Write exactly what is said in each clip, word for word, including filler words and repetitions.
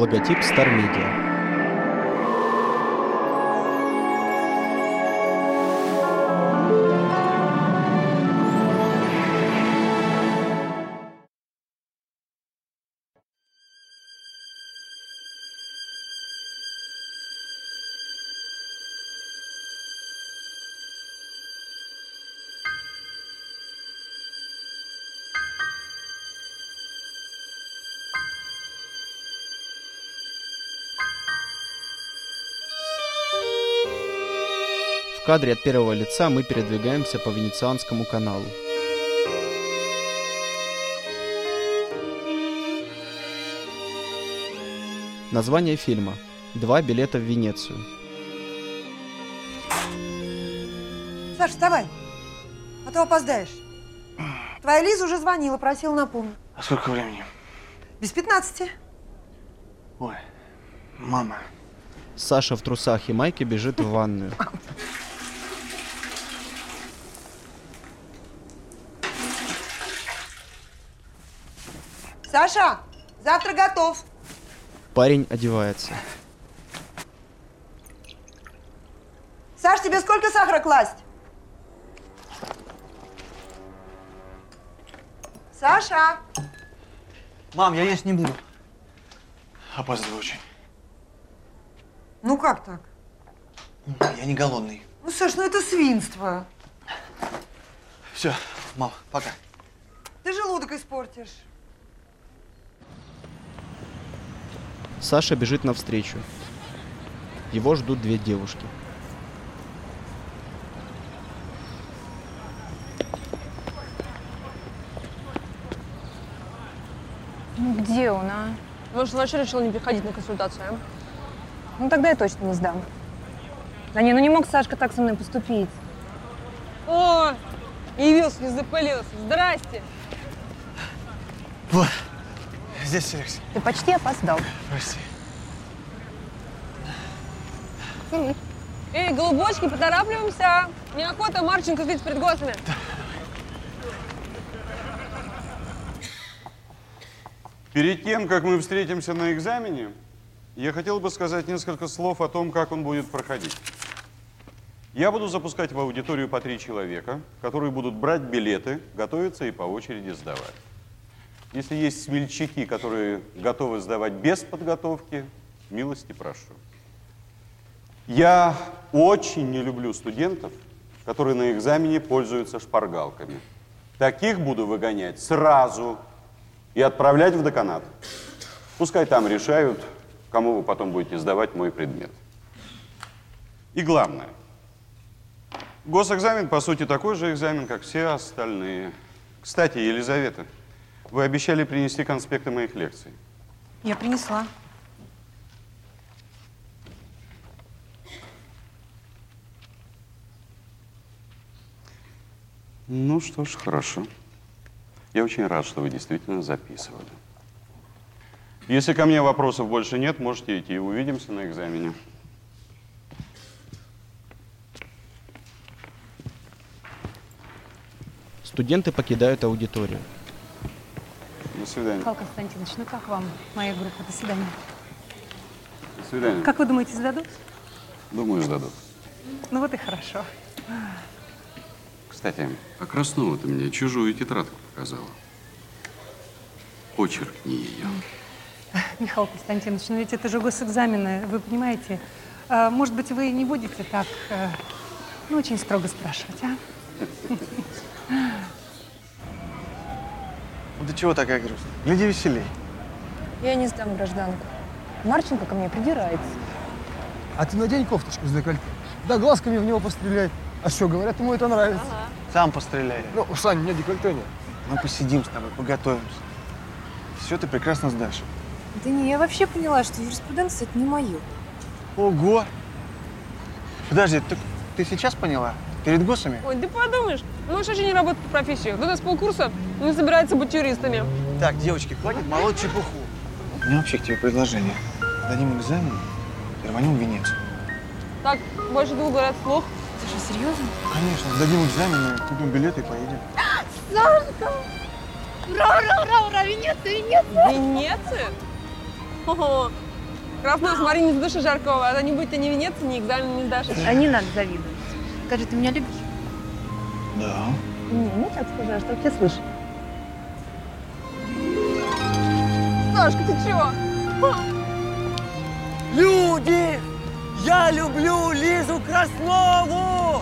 логотип Star Media. В кадре от первого лица мы передвигаемся по Венецианскому каналу. Название фильма «Два билета в Венецию». Саш, вставай, а то опоздаешь. Твоя Лиза уже звонила, просила напомнить. А сколько времени? Без пятнадцати. Ой, мама. Саша в трусах и майке бежит в ванную. Саша, завтрак готов. Парень одевается. Саш, тебе сколько сахара класть? Саша! Мам, я есть не буду. Опаздываю очень. Ну как так? Я не голодный. Ну, Саш, ну это свинство. Все, мам, пока. Ты желудок испортишь. Саша бежит навстречу. Его ждут две девушки. Ну где он, а? Может, вообще решил не приходить на консультацию, а? Ну тогда я точно не сдам. Да не, ну не мог Сашка так со мной поступить. О, явился, не запылился. Здрасте. Вот, здесь Алекс. Ты почти опоздал. Прости. Эй, голубочки, поторапливаемся. Неохота Марченко видеть перед гостями. Перед тем, как мы встретимся на экзамене, я хотел бы сказать несколько слов о том, как он будет проходить. Я буду запускать в аудиторию по три человека, которые будут брать билеты, готовиться и по очереди сдавать. Если есть смельчаки, которые готовы сдавать без подготовки, милости прошу. Я очень не люблю студентов, которые на экзамене пользуются шпаргалками. Таких буду выгонять сразу и отправлять в деканат. Пускай там решают, кому вы потом будете сдавать мой предмет. И главное, госэкзамен, по сути, такой же экзамен, как все остальные. Кстати, Елизавета, вы обещали принести конспекты моих лекций. Я принесла. Ну что ж, хорошо. Я очень рад, что вы действительно записывали. Если ко мне вопросов больше нет, можете идти. Увидимся на экзамене. Студенты покидают аудиторию. До свидания. Михаил Константинович, ну как вам моя группа? До свидания. До свидания. Как вы думаете, сдадут? Думаю, сдадут. Ну вот и хорошо. Кстати, а Краснова ты мне чужую тетрадку показала. Почеркни ее. Михаил Константинович, ну ведь это же госэкзамены, вы понимаете? А, может быть, вы не будете так, э, ну, очень строго спрашивать, а? Ну ты чего такая грустная? Гляди веселей. Я не сдам гражданку. Марченко ко мне придирается. А ты надень кофточку с декольте. Да глазками в него постреляй. А что, говорят, ему это нравится. Ага. Сам постреляй. Ну, Сань, у меня декольте нет. Мы посидим с тобой, поготовимся. Все ты прекрасно сдашь. Да не, я вообще поняла, что юриспруденция – это не мое. Ого! Подожди, ты, ты сейчас поняла? Перед госами? Ой, ты подумаешь, можешь вообще не работать по профессии. Кто-то с полкурса не собирается быть юристами. Так, девочки, хватит молоть чепуху. У меня вообще к тебе предложение. Дадим экзамен и рванем в Венецию. Так, больше двух говорят слух. Ты что, серьезно? Конечно, сдадим экзамен, и купим билеты и поедем. Сашка! Ура, ура, ура, ура! Венеция, Венеция! Венеция? Ого, Красного с Марине с души жаркого, а то не будь ты ни Венеции, ни экзамен не сдашь. А не надо завидовать. Скажи, ты меня любишь? Да. Не, не так скажи, а что все слышат. Сашка, ты чего? Люди! Я люблю Лизу Краснову!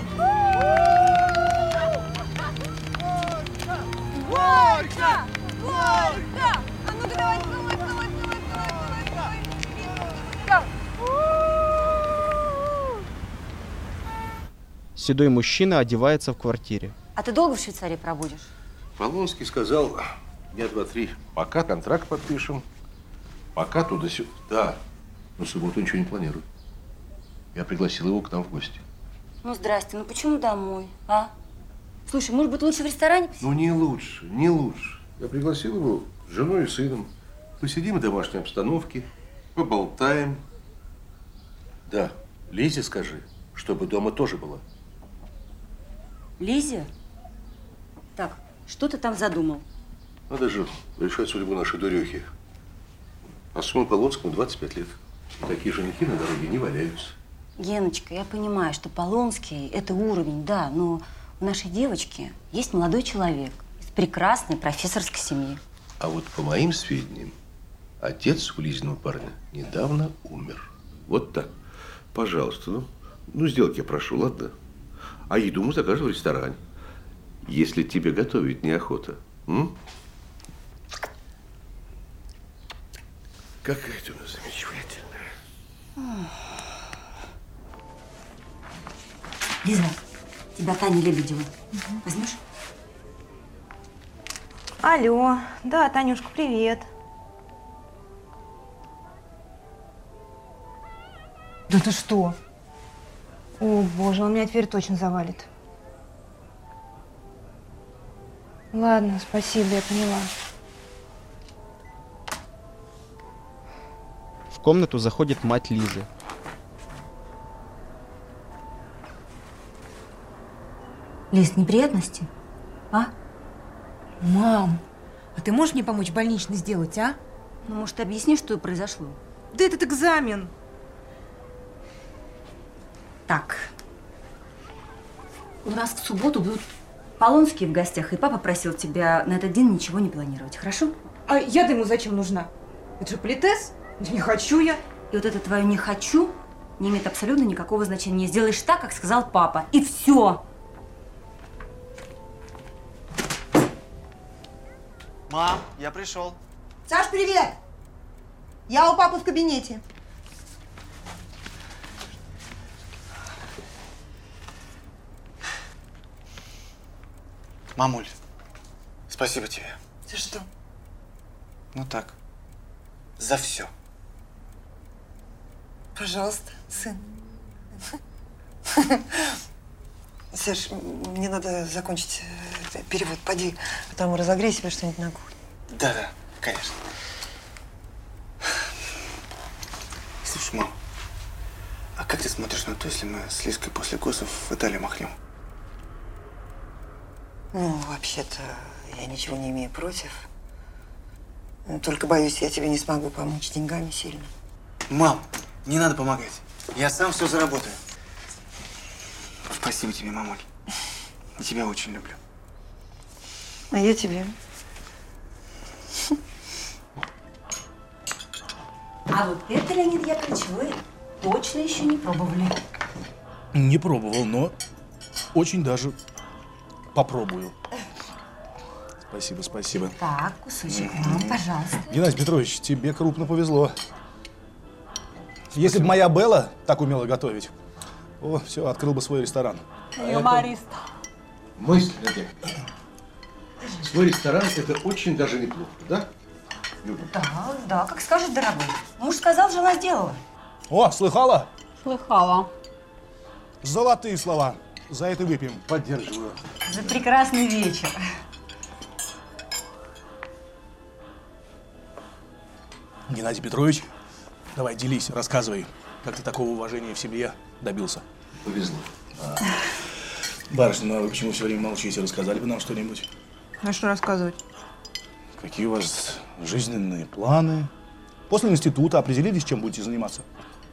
Горько! Горько! А ну-ка давай, целуй, целуй, целуй, целуй, целуй, целуй. Седой мужчина одевается в квартире. А ты долго в Швейцарии проводишь? Полонский сказал, дня два-три. Пока контракт подпишем, пока туда-сюда. Да, но в субботу ничего не планирую. Я пригласил его к нам в гости. Ну, здрасте, ну почему домой, а? Слушай, может быть, лучше в ресторане посидеть? Ну, не лучше, не лучше. Я пригласил его с женой и сыном. Посидим в домашней обстановке, поболтаем. Да, Лизе скажи, чтобы дома тоже была. Лизе? Так, что ты там задумал? Надо же решать судьбу нашей дурехи. А сыну Полонскому двадцать пять лет. И такие женихи на дороге не валяются. Геночка, я понимаю, что Полонский – это уровень, да, но у нашей девочки есть молодой человек из прекрасной профессорской семьи. А вот по моим сведениям, отец у Лизиного парня недавно умер. Вот так. Пожалуйста, ну, ну сделки я прошу, ладно? А еду мы закажем в ресторане. Если тебе готовить неохота. М? Какая ты у нас замечательная. Лиза, тебя Таня Лебедева. Угу. Возьмешь? Алло. Да, Танюшка, привет. Да ты что? О, боже, он меня теперь точно завалит. Ладно, спасибо, я поняла. В комнату заходит мать Лизы. Лиз, неприятности? А? Мам, а ты можешь мне помочь больничный сделать, а? Ну, может, объясни, что произошло? Да этот экзамен. Так. У нас в субботу будут Полонские в гостях, и папа просил тебя на этот день ничего не планировать, хорошо? А я-то ему зачем нужна? Это же политез? Не хочу я. И вот это твое «не хочу» не имеет абсолютно никакого значения. Сделаешь так, как сказал папа, и все. Мам, я пришел. Саш, привет! Я у папы в кабинете. Мамуль, спасибо тебе. За что? Ну так, за все. Пожалуйста, сын. Саш, мне надо закончить перевод. Поди, а там разогрей себе что-нибудь на кухне. Да-да, конечно. Слушай, мам, а как ты смотришь на то, если мы с Лизкой после ГОСов в Италию махнем? Ну, вообще-то, я ничего не имею против. Только боюсь, я тебе не смогу помочь деньгами сильно. Мам, не надо помогать. Я сам все заработаю. Спасибо тебе, мамуль. Я тебя очень люблю. А я тебе. А вот это, Леонид Яковлевич, вы точно еще не пробовали. Не пробовал, но очень даже попробую. Спасибо, спасибо. Так, кусочек вам, пожалуйста. Геннадий Петрович, тебе крупно повезло. Если бы моя Белла так умела готовить, о, все, открыл бы свой ресторан. Юморист. Мысль, Надя. Свой ресторан – это очень даже неплохо, да? Люба? Да, да, как скажешь, дорогой. Муж сказал, жена сделала. О, слыхала? Слыхала. Золотые слова. За это выпьем. Поддерживаю. За прекрасный вечер. Геннадий Петрович, давай делись, рассказывай, как ты такого уважения в семье добился. Повезло. А, барышня, ну а вы почему все время молчите? Рассказали бы нам что-нибудь? А что рассказывать? Какие у вас жизненные планы? После института определились, чем будете заниматься?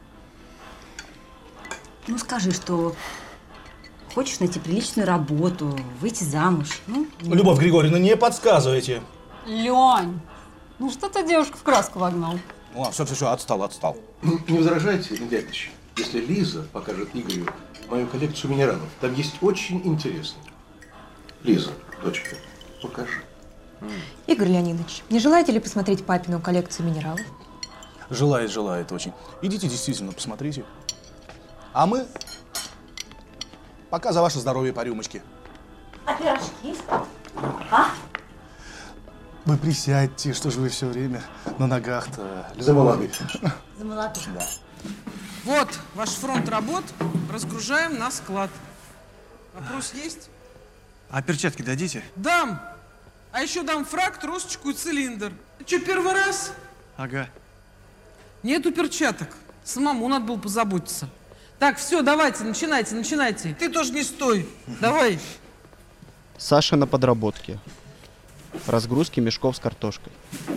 Ну, скажи, что хочешь найти приличную работу, выйти замуж. Ну, Любовь Григорьевна, не подсказывайте. Лень, ну что ты девушку в краску вогнал? Ну, все, все, все, отстал, отстал. Не возражайте, Ильич, если Лиза покажет Игорю мою коллекцию минералов. Там есть очень интересно. Лиза, дочка, покажи. Игорь Леонидович, не желаете ли посмотреть папину коллекцию минералов? Желает, желает очень. Идите действительно, посмотрите. А мы пока за ваше здоровье по рюмочке. А пирожки? А? Вы присядьте, что же вы все время на ногах-то? За молодых. За молодых. Да. Вот ваш фронт работ. Разгружаем на склад. Вопрос есть? А перчатки дадите? Дам. А еще дам фрак, тросочку и цилиндр. Че, первый раз? Ага. Нету перчаток. Самому надо было позаботиться. Так, все, давайте, начинайте, начинайте. Ты тоже не стой. Давай. Саша на подработке. Разгрузки мешков с картошкой.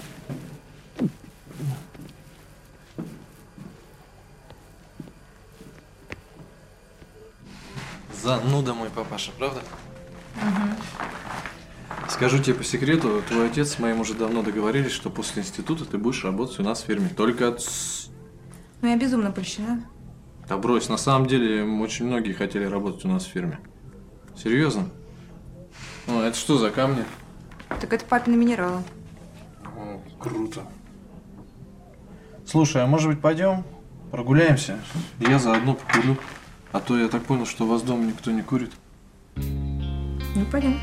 Зануда мой папаша, правда? Угу. Скажу тебе по секрету, твой отец с моим уже давно договорились, что после института ты будешь работать у нас в фирме. Только... Ну, я безумно польщена. Да брось, на самом деле очень многие хотели работать у нас в фирме. Серьезно? Ну, это что за камни? Так это папины минералы. О, круто. Слушай, а может быть пойдем прогуляемся? Я заодно покурю. А то я так понял, что у вас дома никто не курит. Ну, пойдем.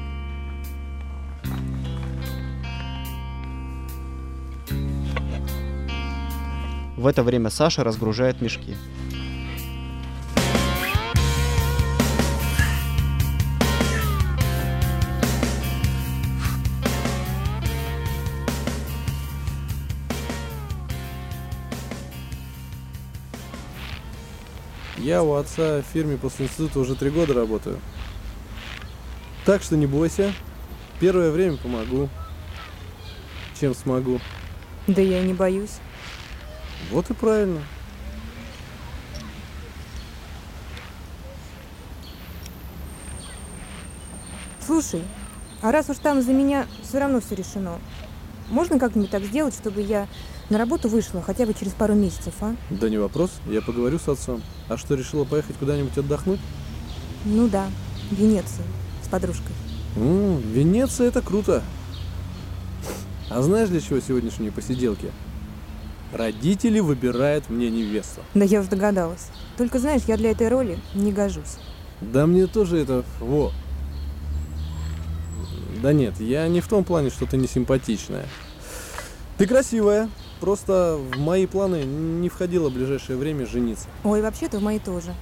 В это время Саша разгружает мешки. Я у отца в фирме после института уже три года работаю. Так что не бойся. Первое время помогу. Чем смогу. Да я и не боюсь. Вот и правильно. Слушай, а раз уж там за меня все равно все решено, можно как-нибудь так сделать, чтобы я на работу вышла хотя бы через пару месяцев, а? Да не вопрос, я поговорю с отцом. А что, решила поехать куда-нибудь отдохнуть? Ну да, в Венецию с подружкой. М-м, Венеция — это круто. А знаешь, для чего сегодняшние посиделки? Родители выбирают мне невесту. Да я уж догадалась. Только знаешь, я для этой роли не гожусь. Да мне тоже это... Во. Да нет, я не в том плане, что ты не симпатичная. Ты красивая. Просто в мои планы не входило в ближайшее время жениться. Ой, вообще-то в мои тоже.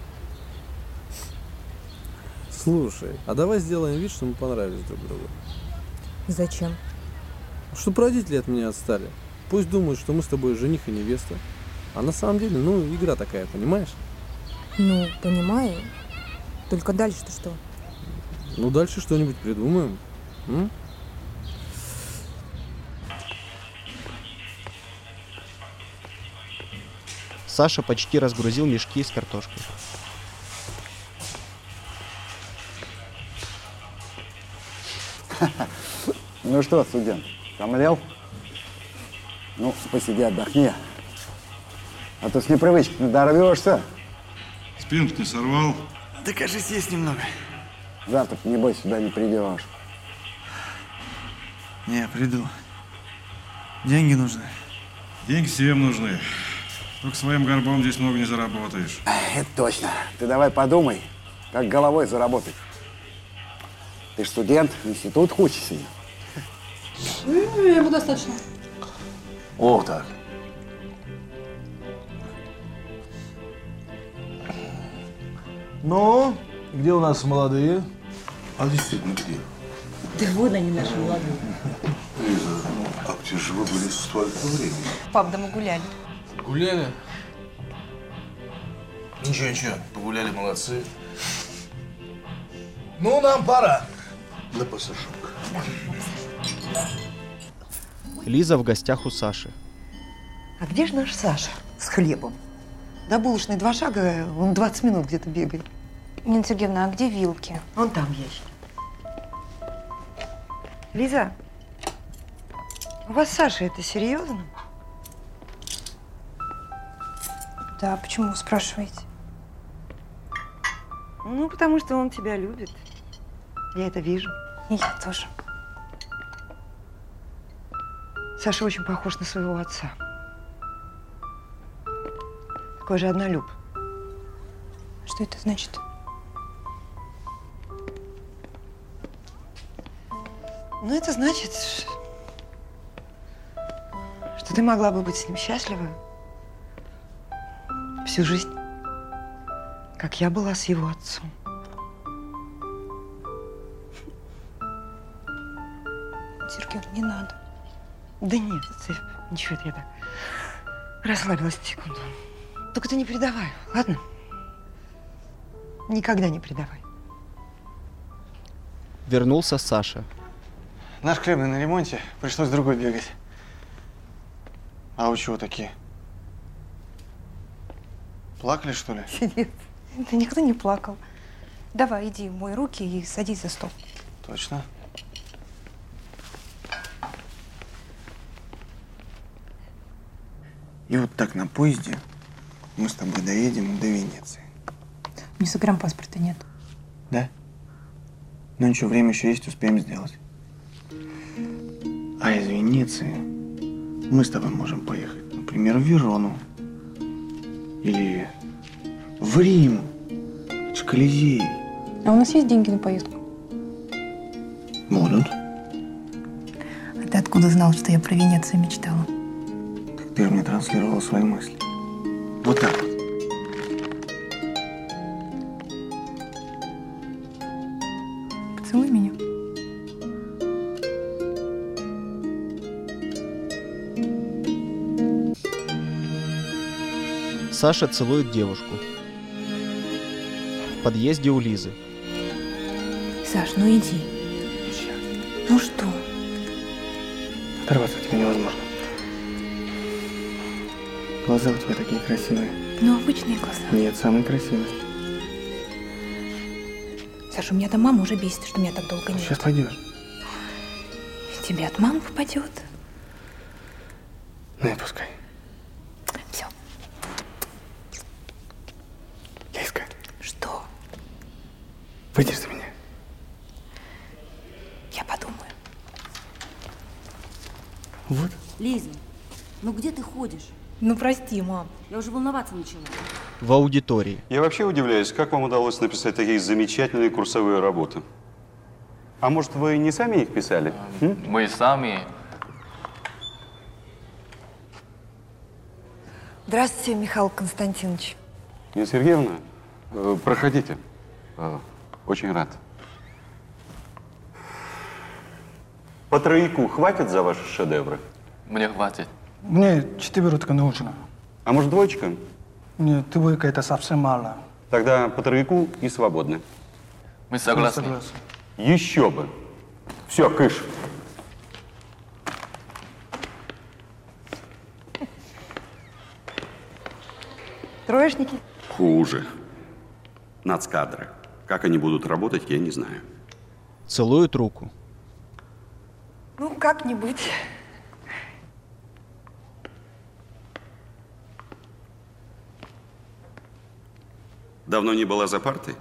Слушай, а давай сделаем вид, что мы понравились друг другу. Зачем? Чтоб родители от меня отстали. Пусть думают, что мы с тобой жених и невеста. А на самом деле, ну, игра такая, понимаешь? Ну, понимаю. Только дальше-то что? Ну, дальше что-нибудь придумаем. М? Саша почти разгрузил мешки с картошкой. Ну что, студент, помлел? Ну, посиди, отдохни. А то с непривычки надорвешься. Спинку ты сорвал? Да, кажется, есть немного. Завтра, небось, сюда не придешь. Не, приду. Деньги нужны. Деньги всем нужны. Только своим горбом здесь много не заработаешь. Это точно. Ты давай подумай, как головой заработать. Ты ж студент, в институт учишься. Ему достаточно. Ох так. Ну, где у нас молодые? А действительно, где? Да вон они, наши молодые. Лиза, ну, а где же вы были столько времени? Пап, да мы гуляли. Гуляли? Ничего, ничего, погуляли, молодцы. Ну, нам пора. На пассажок. Лиза в гостях у Саши. А где же наш Саша с хлебом? До булочной два шага, он двадцать минут где-то бегает. Нина Сергеевна, а где вилки? Он там ящик. Лиза, у вас Саша, это серьезно? Да, почему вы спрашиваете? Ну, потому что он тебя любит. Я это вижу. И я тоже. Саша очень похож на своего отца. Такой же однолюб. Что это значит? Ну, это значит, что ты могла бы быть с ним счастлива всю жизнь, как я была с его отцом. Сергей, не надо. Да нет, ты, ничего, это я так расслабилась на секунду. Только ты не предавай, ладно? Никогда не предавай. Вернулся Саша. Наш хлебный на ремонте, пришлось другой бегать. А вы чего такие? Плакали, что ли? Нет, да никто не плакал. Давай, иди, мой руки и садись за стол. Точно? И вот так на поезде мы с тобой доедем до Венеции. У меня загранпаспорта нет. Да? Ну ничего, время еще есть, успеем сделать. А из Венеции мы с тобой можем поехать, например, в Верону. Или в Рим. Это ж Колизей. А у нас есть деньги на поездку? Будут. А ты откуда знал, что я про Венецию мечтала? Так ты же мне транслировала свои мысли. Вот так вот. Поцелуй меня. Саша целует девушку. В подъезде у Лизы. Саш, ну иди. Ну что? Оторваться от тебя невозможно. Глаза у тебя такие красивые. Ну, обычные глаза. Нет, самые красивые. Саша, у меня там мама уже бесит, что меня так долго нет. Сейчас пойдешь. Тебе от мамы попадет. Ну и пускай. Все. Лизка. Что? Выйдешь за меня? Я подумаю. Вот. Лиза, ну где ты ходишь? Ну прости, мам. Я уже волноваться начала. В аудитории. Я вообще удивляюсь, как вам удалось написать такие замечательные курсовые работы. А может, вы не сами их писали? М? Мы сами. Здравствуйте, Михаил Константинович. Нина Сергеевна, э, проходите. Э, очень рад. По трояку хватит за ваши шедевры? Мне хватит. Мне четверка нужна. А может, двоечка? Нет, двойка это совсем мало. Тогда по трояку и свободны. Мы согласны. Согласен. Еще бы. Все, кыш. Троечники? Хуже. Нацкадры. Как они будут работать, я не знаю. Целует руку. Ну, как-нибудь. Давно не была за партой?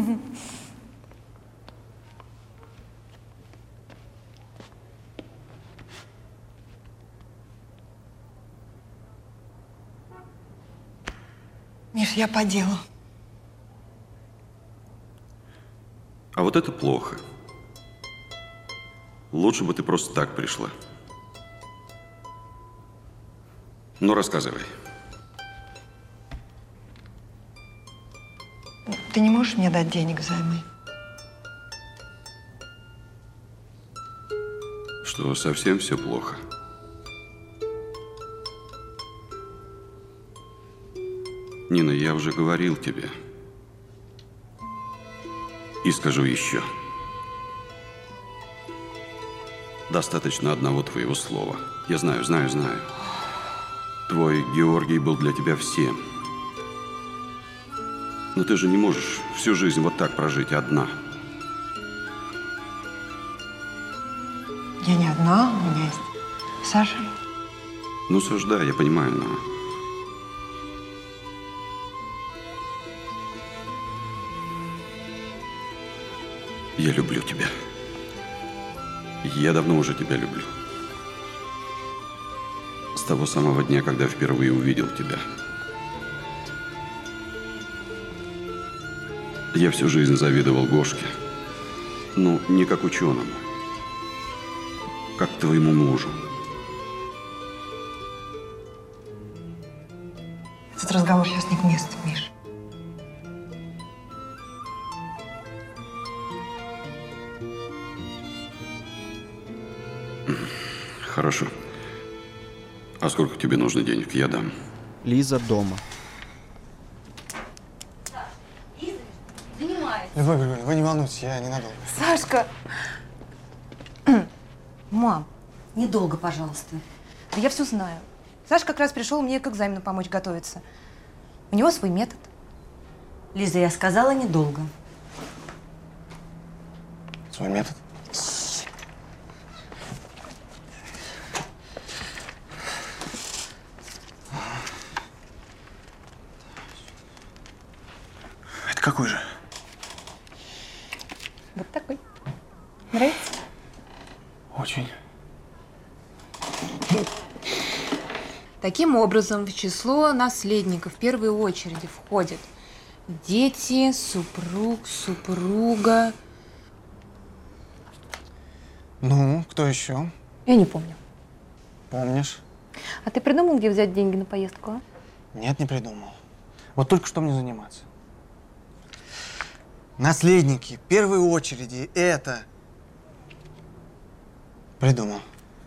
Миш, я по делу. А вот это плохо. Лучше бы ты просто так пришла. Ну, рассказывай. Ты не можешь мне дать денег взаймы? Что, совсем все плохо? Нина, я уже говорил тебе. И скажу еще. Достаточно одного твоего слова. Я знаю, знаю, знаю. Твой Георгий был для тебя всем. Но ты же не можешь всю жизнь вот так прожить одна. Я не одна, у меня есть Саша. Ну, Саш, да, я понимаю, но... Я люблю тебя. Я давно уже тебя люблю. С того самого дня, когда впервые увидел тебя. Я всю жизнь завидовал Гошке. Ну, не как ученому. Как твоему мужу. Этот разговор сейчас не к месту, Миш. Хорошо. А сколько тебе нужно денег? Я дам. Лиза дома. Любовь Григорьевна, вы не волнуйтесь, я ненадолго. Сашка! Мам, недолго, пожалуйста. Да я все знаю. Саша как раз пришел мне к экзамену помочь готовиться. У него свой метод. Лиза, я сказала недолго. Свой метод? Это какой же? Вот такой. Нравится? Очень. Таким образом, в число наследников в первой очереди входят дети, супруг, супруга. Ну, кто еще? Я не помню. Помнишь? А ты придумал, где взять деньги на поездку, а? Нет, не придумал. Вот только что мне заниматься. Наследники первой очереди это... Придумал.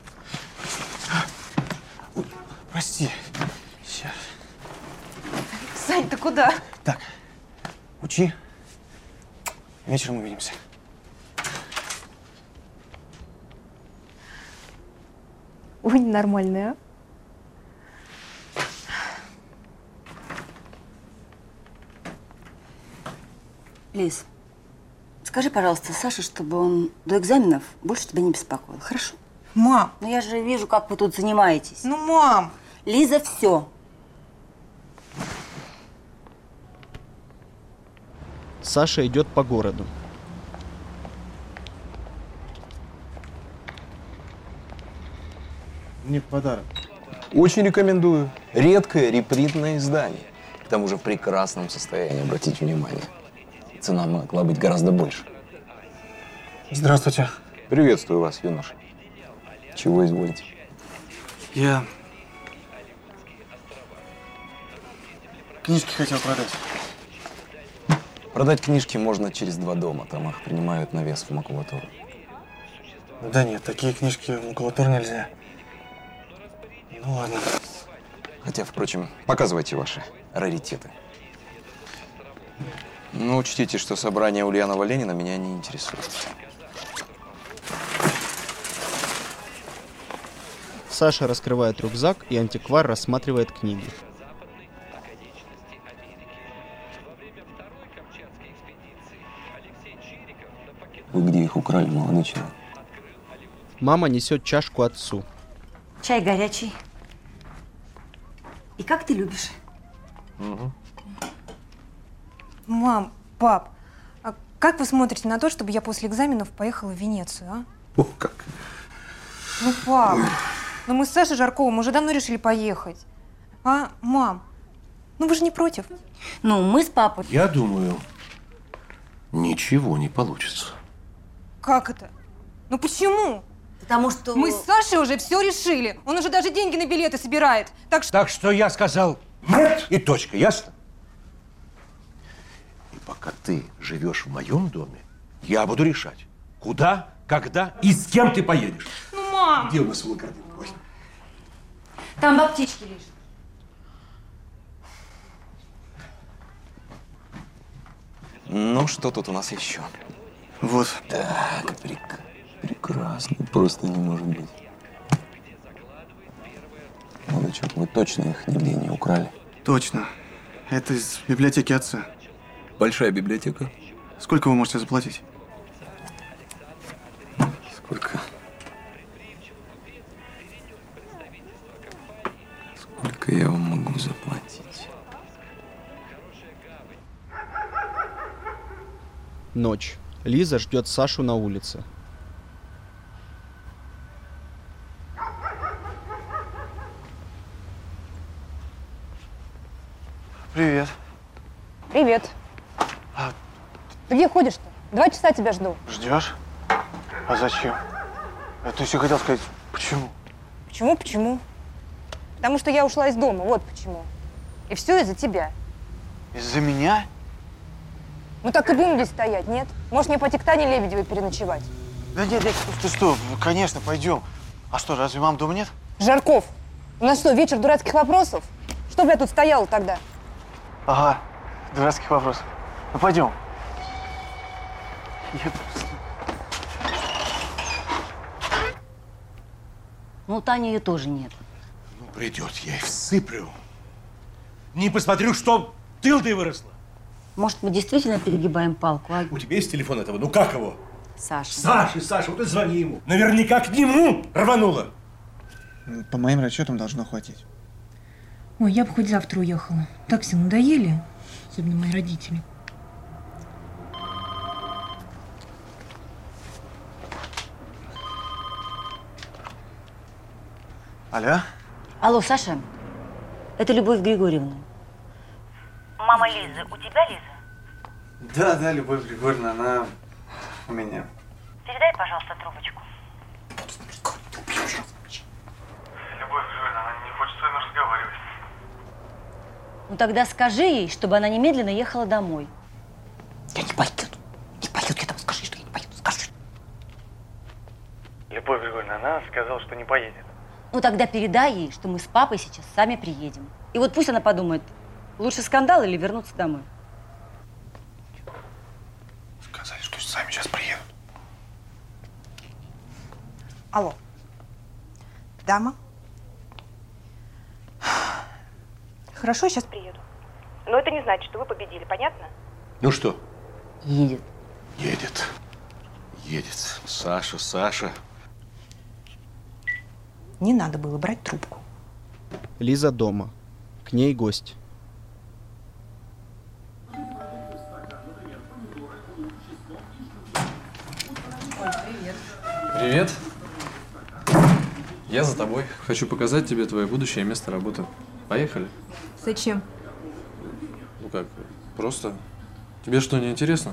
Ой, прости. Сейчас. Сань, ты куда? Так, учи. Вечером увидимся. Ой, нормальная, а? Лиз, скажи, пожалуйста, Саше, чтобы он до экзаменов больше тебя не беспокоил, хорошо? Мам! Ну я же вижу, как вы тут занимаетесь. Ну, мам! Лиза, все. Саша идет по городу. Мне подарок. Очень рекомендую. Редкое репринтное издание. К тому же в прекрасном состоянии, обратите внимание. Цена могла быть гораздо больше. Здравствуйте. Приветствую вас, юноша. Чего изволите? Я книжки хотел продать. Продать книжки можно через два дома. Там их принимают на вес в макулатуру. Да нет, такие книжки в макулатуру нельзя. Ну ладно. Хотя, впрочем, показывайте ваши раритеты. Но учтите, что собрание Ульянова Ленина меня не интересует. Саша раскрывает рюкзак, и антиквар рассматривает книги. Вы где их украли, молодой человек? Мама несет чашку отцу. Чай горячий. И как ты любишь? Угу. Мам, пап, а как вы смотрите на то, чтобы я после экзаменов поехала в Венецию, а? О, как? Ну, пап, ну мы с Сашей Жарковым уже давно решили поехать. А, мам, ну вы же не против? Ну, мы с папой. Я думаю, ничего не получится. Как это? Ну почему? Потому что… Мы с Сашей уже все решили. Он уже даже деньги на билеты собирает. Так что… Так что я сказал нет и точка, ясно? И пока ты живешь в моем доме, я буду решать, куда, когда и с кем ты поедешь. Ну, мам! Где у нас волокордин? Ой. Там в аптечке лежит. Ну, что тут у нас еще? Вот. Так, прик... прекрасно. Просто не может быть. Молодой Мальчик, вы точно их нигде не украли? Точно. Это из библиотеки отца. Большая библиотека? Сколько вы можете заплатить? Сколько? Сколько я вам могу заплатить? Ночь. Лиза ждет Сашу на улице. Привет. Привет. А... Ты где ходишь-то? Два часа тебя жду. Ждешь? А зачем? А ты все хотел сказать, почему? Почему, почему? Потому что я ушла из дома, вот почему. И все из-за тебя. Из-за меня? Ну так и будем здесь стоять, нет? Можешь мне пойти к Тане Лебедевой переночевать? Да нет, нет, ты что, конечно, пойдем. А что, разве мам дома нет? Жарков, у нас что, вечер дурацких вопросов? Что, бля, тут стояла тогда? Ага, дурацких вопросов. Ну пойдем. Я... Ну, у Тани ее тоже нет. Ну, придет, я их всыплю. Не посмотрю, что дылдой выросла. Может, мы действительно перегибаем палку, а... У тебя есть телефон этого? Ну как его? Саша. Саша, Саша, вот и звони ему. Наверняка к нему рвануло. По моим расчетам должно хватить. Ой, я бы хоть завтра уехала. Так все надоели, особенно мои родители. Алло? Алло, Саша, это Любовь Григорьевна. Мама Лизы, у тебя Лиза? Да, да, Любовь Григорьевна, она у меня. Передай, пожалуйста, трубочку. Любовь Григорьевна, она не хочет с вами разговаривать. Ну тогда скажи ей, чтобы она немедленно ехала домой. Я не пойдет. Не пойдет, я там скажи, что я не пойду. Скажи. Любовь Григорьевна, она сказала, что не поедет. Ну тогда передай ей, что мы с папой сейчас сами приедем. И вот пусть она подумает, лучше скандал или вернуться домой. Сказали, что сами сейчас приедут. Алло. Дама? Хорошо, сейчас приеду. Но это не значит, что вы победили, понятно? Ну что? Едет. Едет. Едет. Саша, Саша. Не надо было брать трубку. Лиза дома. К ней гость. Привет. Я за тобой. Хочу показать тебе твое будущее место работы. Поехали. Зачем? Ну как, просто. Тебе что, не интересно?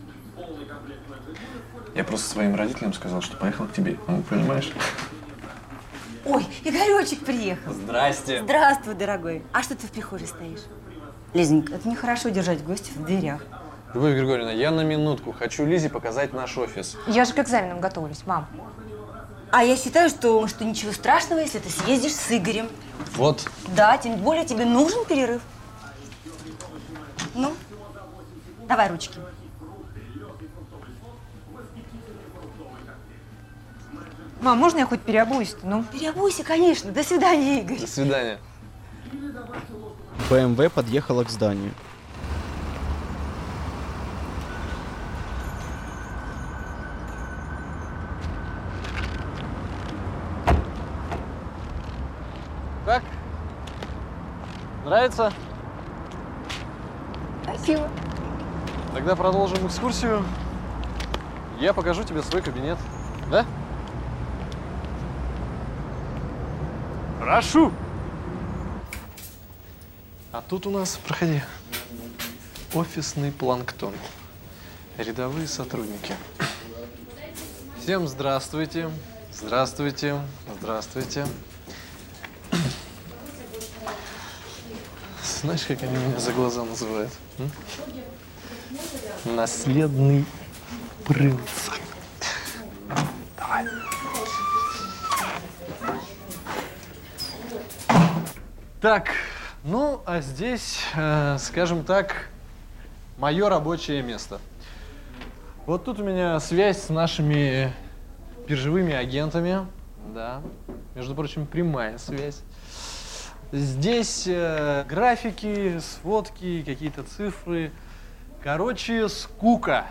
Я просто своим родителям сказал, что поехал к тебе. Ну, понимаешь? Ой, Игоречек приехал. Здрасте. Здравствуй, дорогой. А что ты в прихожей стоишь? Лизонька, это нехорошо держать гостя в дверях. Любовь Григорьевна, я на минутку. Хочу Лизе показать наш офис. Я же к экзаменам готовлюсь, мам. А я считаю, что, что ничего страшного, если ты съездишь с Игорем. Вот. Да, тем более тебе нужен перерыв. Ну, давай ручки. Мам, можно я хоть переобуюсь-то, ну? Переобуйся, конечно. До свидания, Игорь. До свидания. бэ эм вэ подъехала к зданию. Как? Нравится? Спасибо. Тогда продолжим экскурсию. Я покажу тебе свой кабинет. Да? Прошу! А тут у нас, проходи, офисный планктон. Рядовые сотрудники. Всем здравствуйте. Здравствуйте. Здравствуйте. Знаешь, как они меня за глаза называют? М? Наследный принц. Давай. Так, ну, а здесь, э, скажем так, мое рабочее место. Вот тут у меня связь с нашими биржевыми агентами. Да, между прочим, прямая связь. Здесь э, графики, сводки, какие-то цифры. Короче, скука.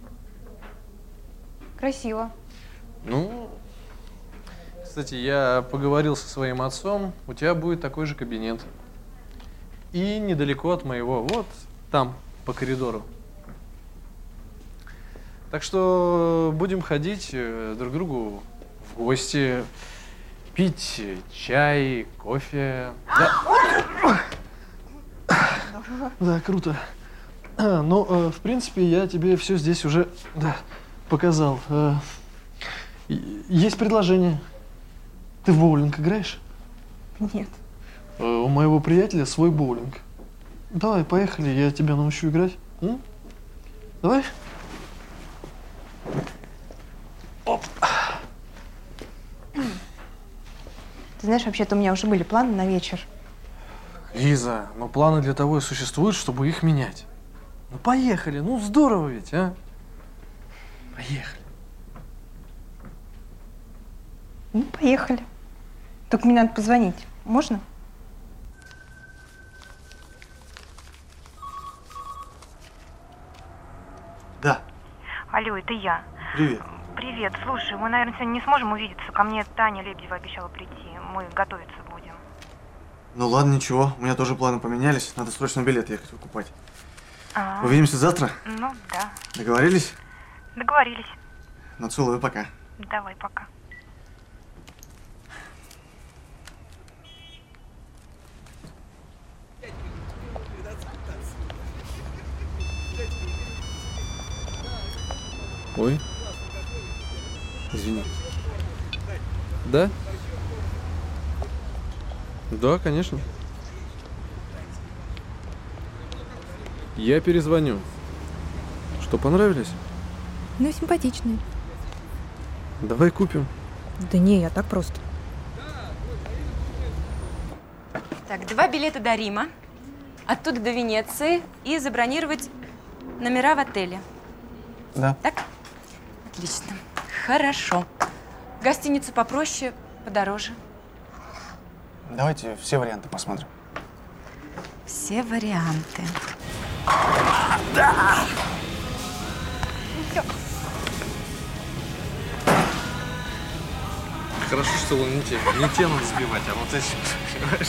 Красиво. Ну, кстати, я поговорил со своим отцом. У тебя будет такой же кабинет. И недалеко от моего. Вот там, по коридору. Так что будем ходить друг к другу в гости, пить чай, кофе. Да, да, круто. А, ну, э, в принципе, я тебе все здесь уже да, показал. Э, есть предложение. Ты в боулинг играешь? Нет. Э, у моего приятеля свой боулинг. Давай, поехали, я тебя научу играть. М? Давай. Оп. Ты знаешь, вообще-то у меня уже были планы на вечер. Лиза, но планы для того и существуют, чтобы их менять. Ну поехали, ну здорово ведь, а? Поехали. Ну, поехали. Только мне надо позвонить. Можно? Да. Алло, это я. Привет. Привет. Слушай, мы, наверное, сегодня не сможем увидеться. Ко мне Таня Лебедева обещала прийти. Мы готовиться будем. Ну ладно, ничего. У меня тоже планы поменялись. Надо срочно билет ехать выкупать. А, Увидимся завтра? Ну, да. Договорились? Договорились. Ну, целую, пока. Давай, пока. Ой. Извини. Да? Да, конечно. Я перезвоню. Что, понравились? Ну, симпатичные. Давай купим. Да не, я так просто. Так, два билета до Рима, оттуда до Венеции и забронировать номера в отеле. Да. Так? Отлично. Хорошо. Гостиницу попроще, подороже. Давайте все варианты посмотрим. Все варианты. Да! Хорошо, что он не те. Не те надо сбивать, а вот эти, понимаешь?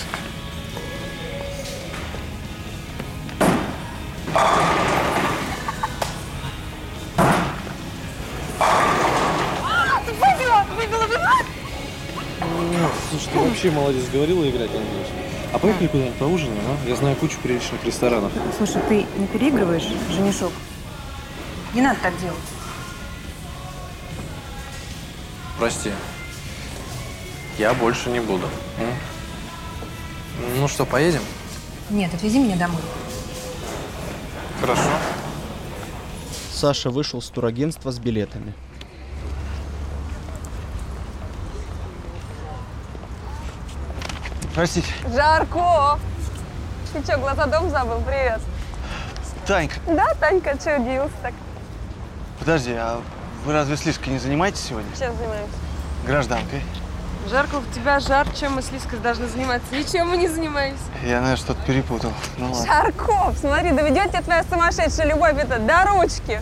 Выбила! Выбила, выбила! Слушай, ты вообще молодец, говорила играть английский. А поехали куда-нибудь поужинаем, а? Я знаю кучу приличных ресторанов. Слушай, ты не переигрываешь, женишок? Не надо так делать. Прости. Я больше не буду. М? Ну что, поедем? Нет, отвези меня домой. Хорошо. Саша вышел с турагентства с билетами. Простите. Жарко! Ты что, глаза дом забыл? Привет. Танька, Да, Танька, что удивился так? подожди, а вы разве слишком не занимаетесь сегодня? Чем занимаемся? Гражданкой. Жарко, у тебя жар, чем мы с Лизкой должны заниматься? Ничем мы не занимаемся. Я, наверное, что-то перепутал. Ну ладно. Жарков, смотри, доведет тебя твоя сумасшедшая любовь это до ручки.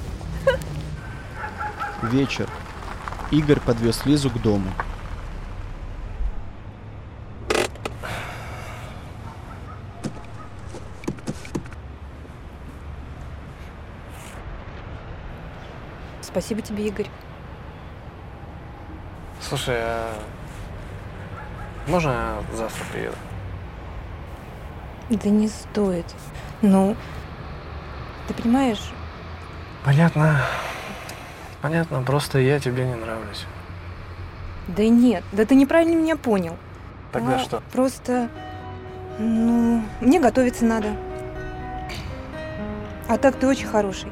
Вечер. Игорь подвез Лизу к дому. Спасибо тебе, Игорь. Слушай, а можно я завтра приеду? Да не стоит. Ну, ты понимаешь? Понятно. Понятно, просто я тебе не нравлюсь. Да нет, да ты неправильно меня понял. Тогда А, что? Просто, ну, мне готовиться надо. А так ты очень хороший.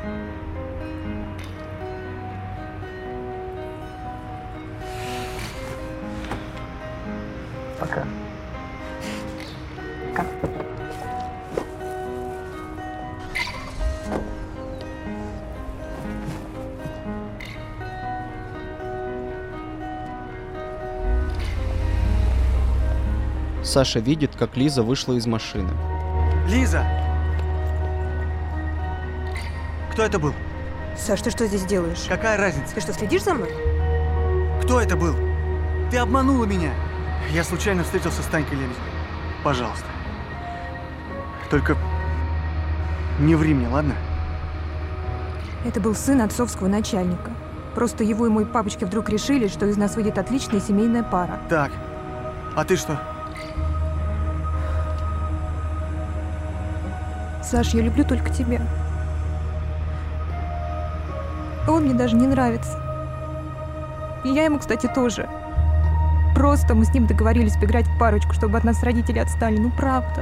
Пока. Пока. Саша видит, как Лиза вышла из машины. Лиза! Кто это был? Саш, ты что здесь делаешь? Какая разница? Ты что, следишь за мной? Кто это был? Ты обманула меня. Я случайно встретился с Танькой Лебедевой. Пожалуйста. Только не ври мне, ладно? Это был сын отцовского начальника. Просто его и мой папочка вдруг решили, что из нас выйдет отличная семейная пара. Так, а ты что? Саш, я люблю только тебя. Он мне даже не нравится. И я ему, кстати, тоже. Просто мы с ним договорились поиграть в парочку, чтобы от нас родители отстали. Ну, правда.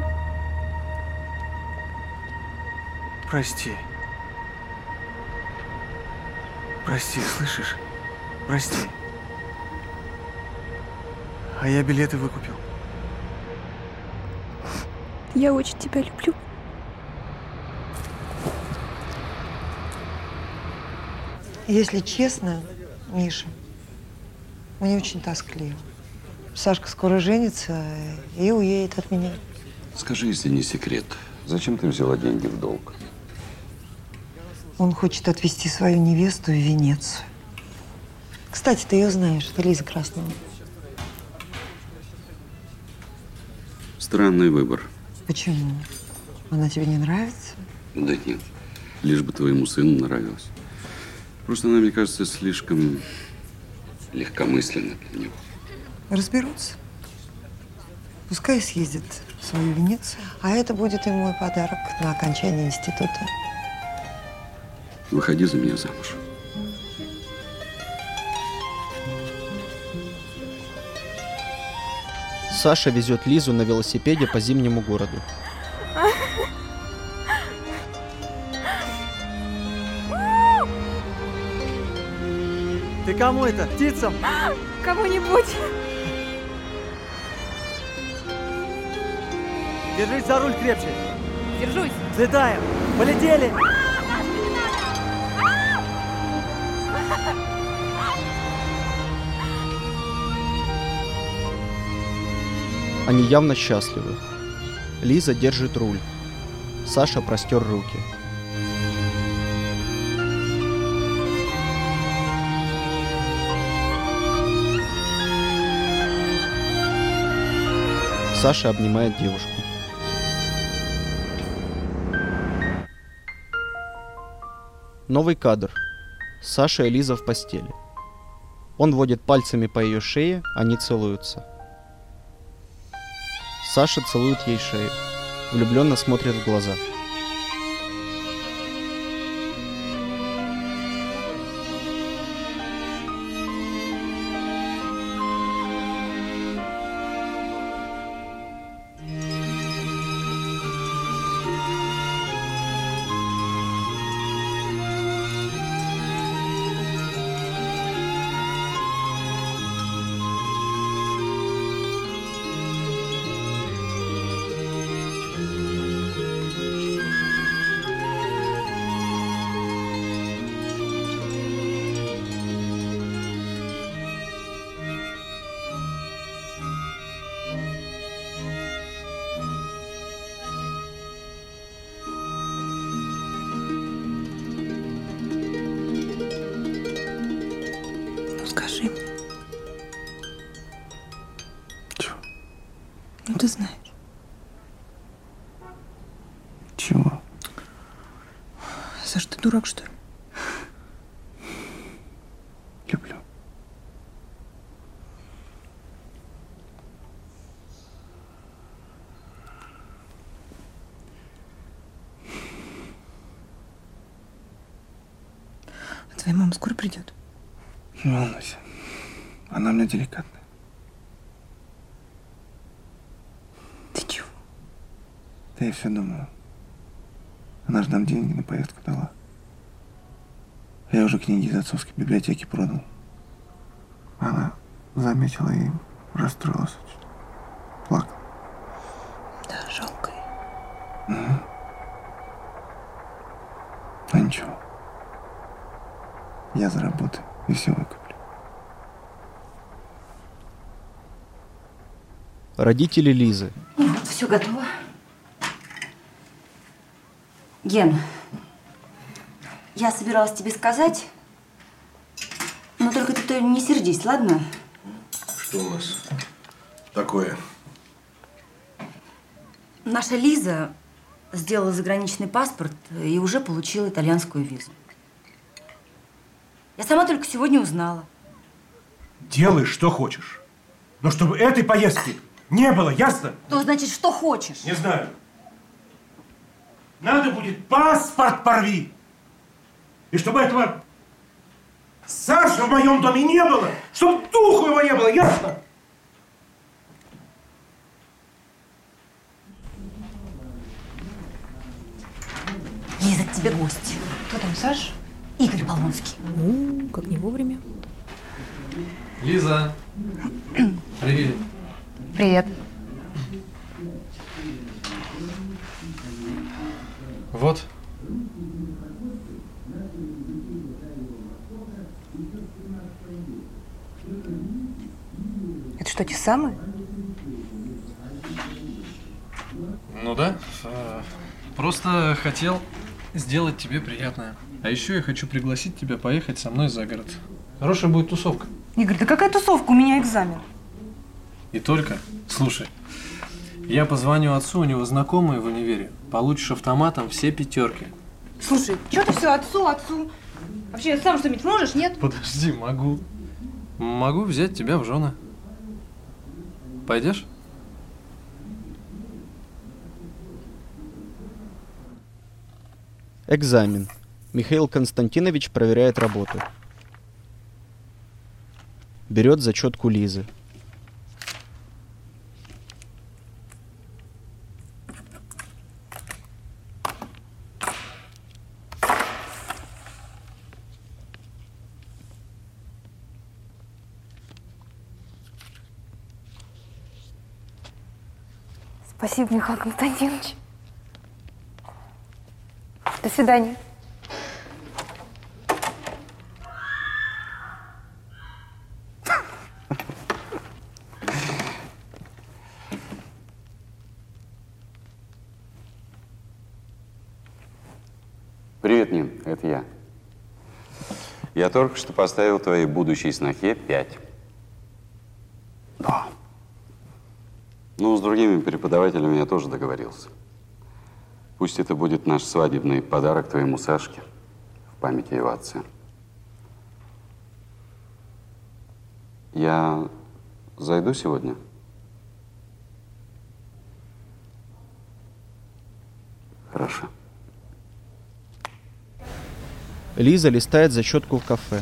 Прости. Прости, слышишь? Прости. А я билеты выкупил. Я очень тебя люблю. Если честно, Миша, мне очень тоскливо. Сашка скоро женится и уедет от меня. Скажи, если не секрет, зачем ты взяла деньги в долг? Он хочет отвезти свою невесту в Венецию. Кстати, ты ее знаешь, это Лиза Краснова. Странный выбор. Почему? Она тебе не нравится? Да нет, лишь бы твоему сыну нравилось. Просто она, мне кажется, слишком легкомысленна для него. Разберутся. Пускай съездит в свою Венецию. А это будет им мой подарок на окончание института. Выходи за меня замуж. Саша везет Лизу на велосипеде по зимнему городу. Ты кому это? Птицам? Кому-нибудь. Держись за руль крепче. Держусь. Взлетаем. Полетели. Они явно счастливы. Лиза держит руль. Саша простер руки. Саша обнимает девушку. Новый кадр. Саша и Лиза в постели. Он водит пальцами по ее шее, они целуются. Саша целует ей шею. Влюбленно смотрит в глаза. Скажи мне. Чего? Ну, ты знаешь. Чего? Саш, ты дурак, что ли? Люблю. А твоя мама скоро придет? Не волнуйся. Она у меня деликатная. Ты чего? Да я все думаю. Она же нам деньги на поездку дала. Я уже книги из отцовской библиотеки продал. Она заметила и расстроилась очень. Плакала. Да, жалко. Угу. А ничего. Я заработаю и все выкуплю. Родители Лизы. Ну вот, все готово. Ген, я собиралась тебе сказать, но только ты не сердись, ладно? Что у нас такое? Наша Лиза сделала заграничный паспорт и уже получила итальянскую визу. Я сама только сегодня узнала. Делай, что хочешь. Но чтобы этой поездки не было, ясно? То значит, что хочешь? Не знаю. Надо будет паспорт порви. И чтобы этого Саши в моем доме не было, чтобы духу его не было, ясно? Лиза, к тебе гость. Кто там, Саш? Игорь Полонский. Ну, как не вовремя. Лиза. Привет. Привет. Вот. Это что, те самые? Ну да. э, Просто хотел сделать тебе приятное. А еще я хочу пригласить тебя поехать со мной за город. Хорошая будет тусовка. Игорь, да какая тусовка? У меня экзамен. И только, слушай, я позвоню отцу, у него знакомые в универе. Получишь автоматом все пятерки. Слушай, что ты все отцу, отцу? Вообще, сам что-нибудь можешь, нет? Подожди, могу. Могу взять тебя в жены. Пойдешь? Экзамен. Михаил Константинович проверяет работу. Берет зачетку Лизы. Спасибо, Михаил Константинович. До свидания. Привет, Нин, это я. Я только что поставил твоей будущей снохе пять. Да. Ну, с другими преподавателями я тоже договорился. Пусть это будет наш свадебный подарок твоему Сашке в память о его отце. Я зайду сегодня? Хорошо. Лиза листает зачетку в кафе.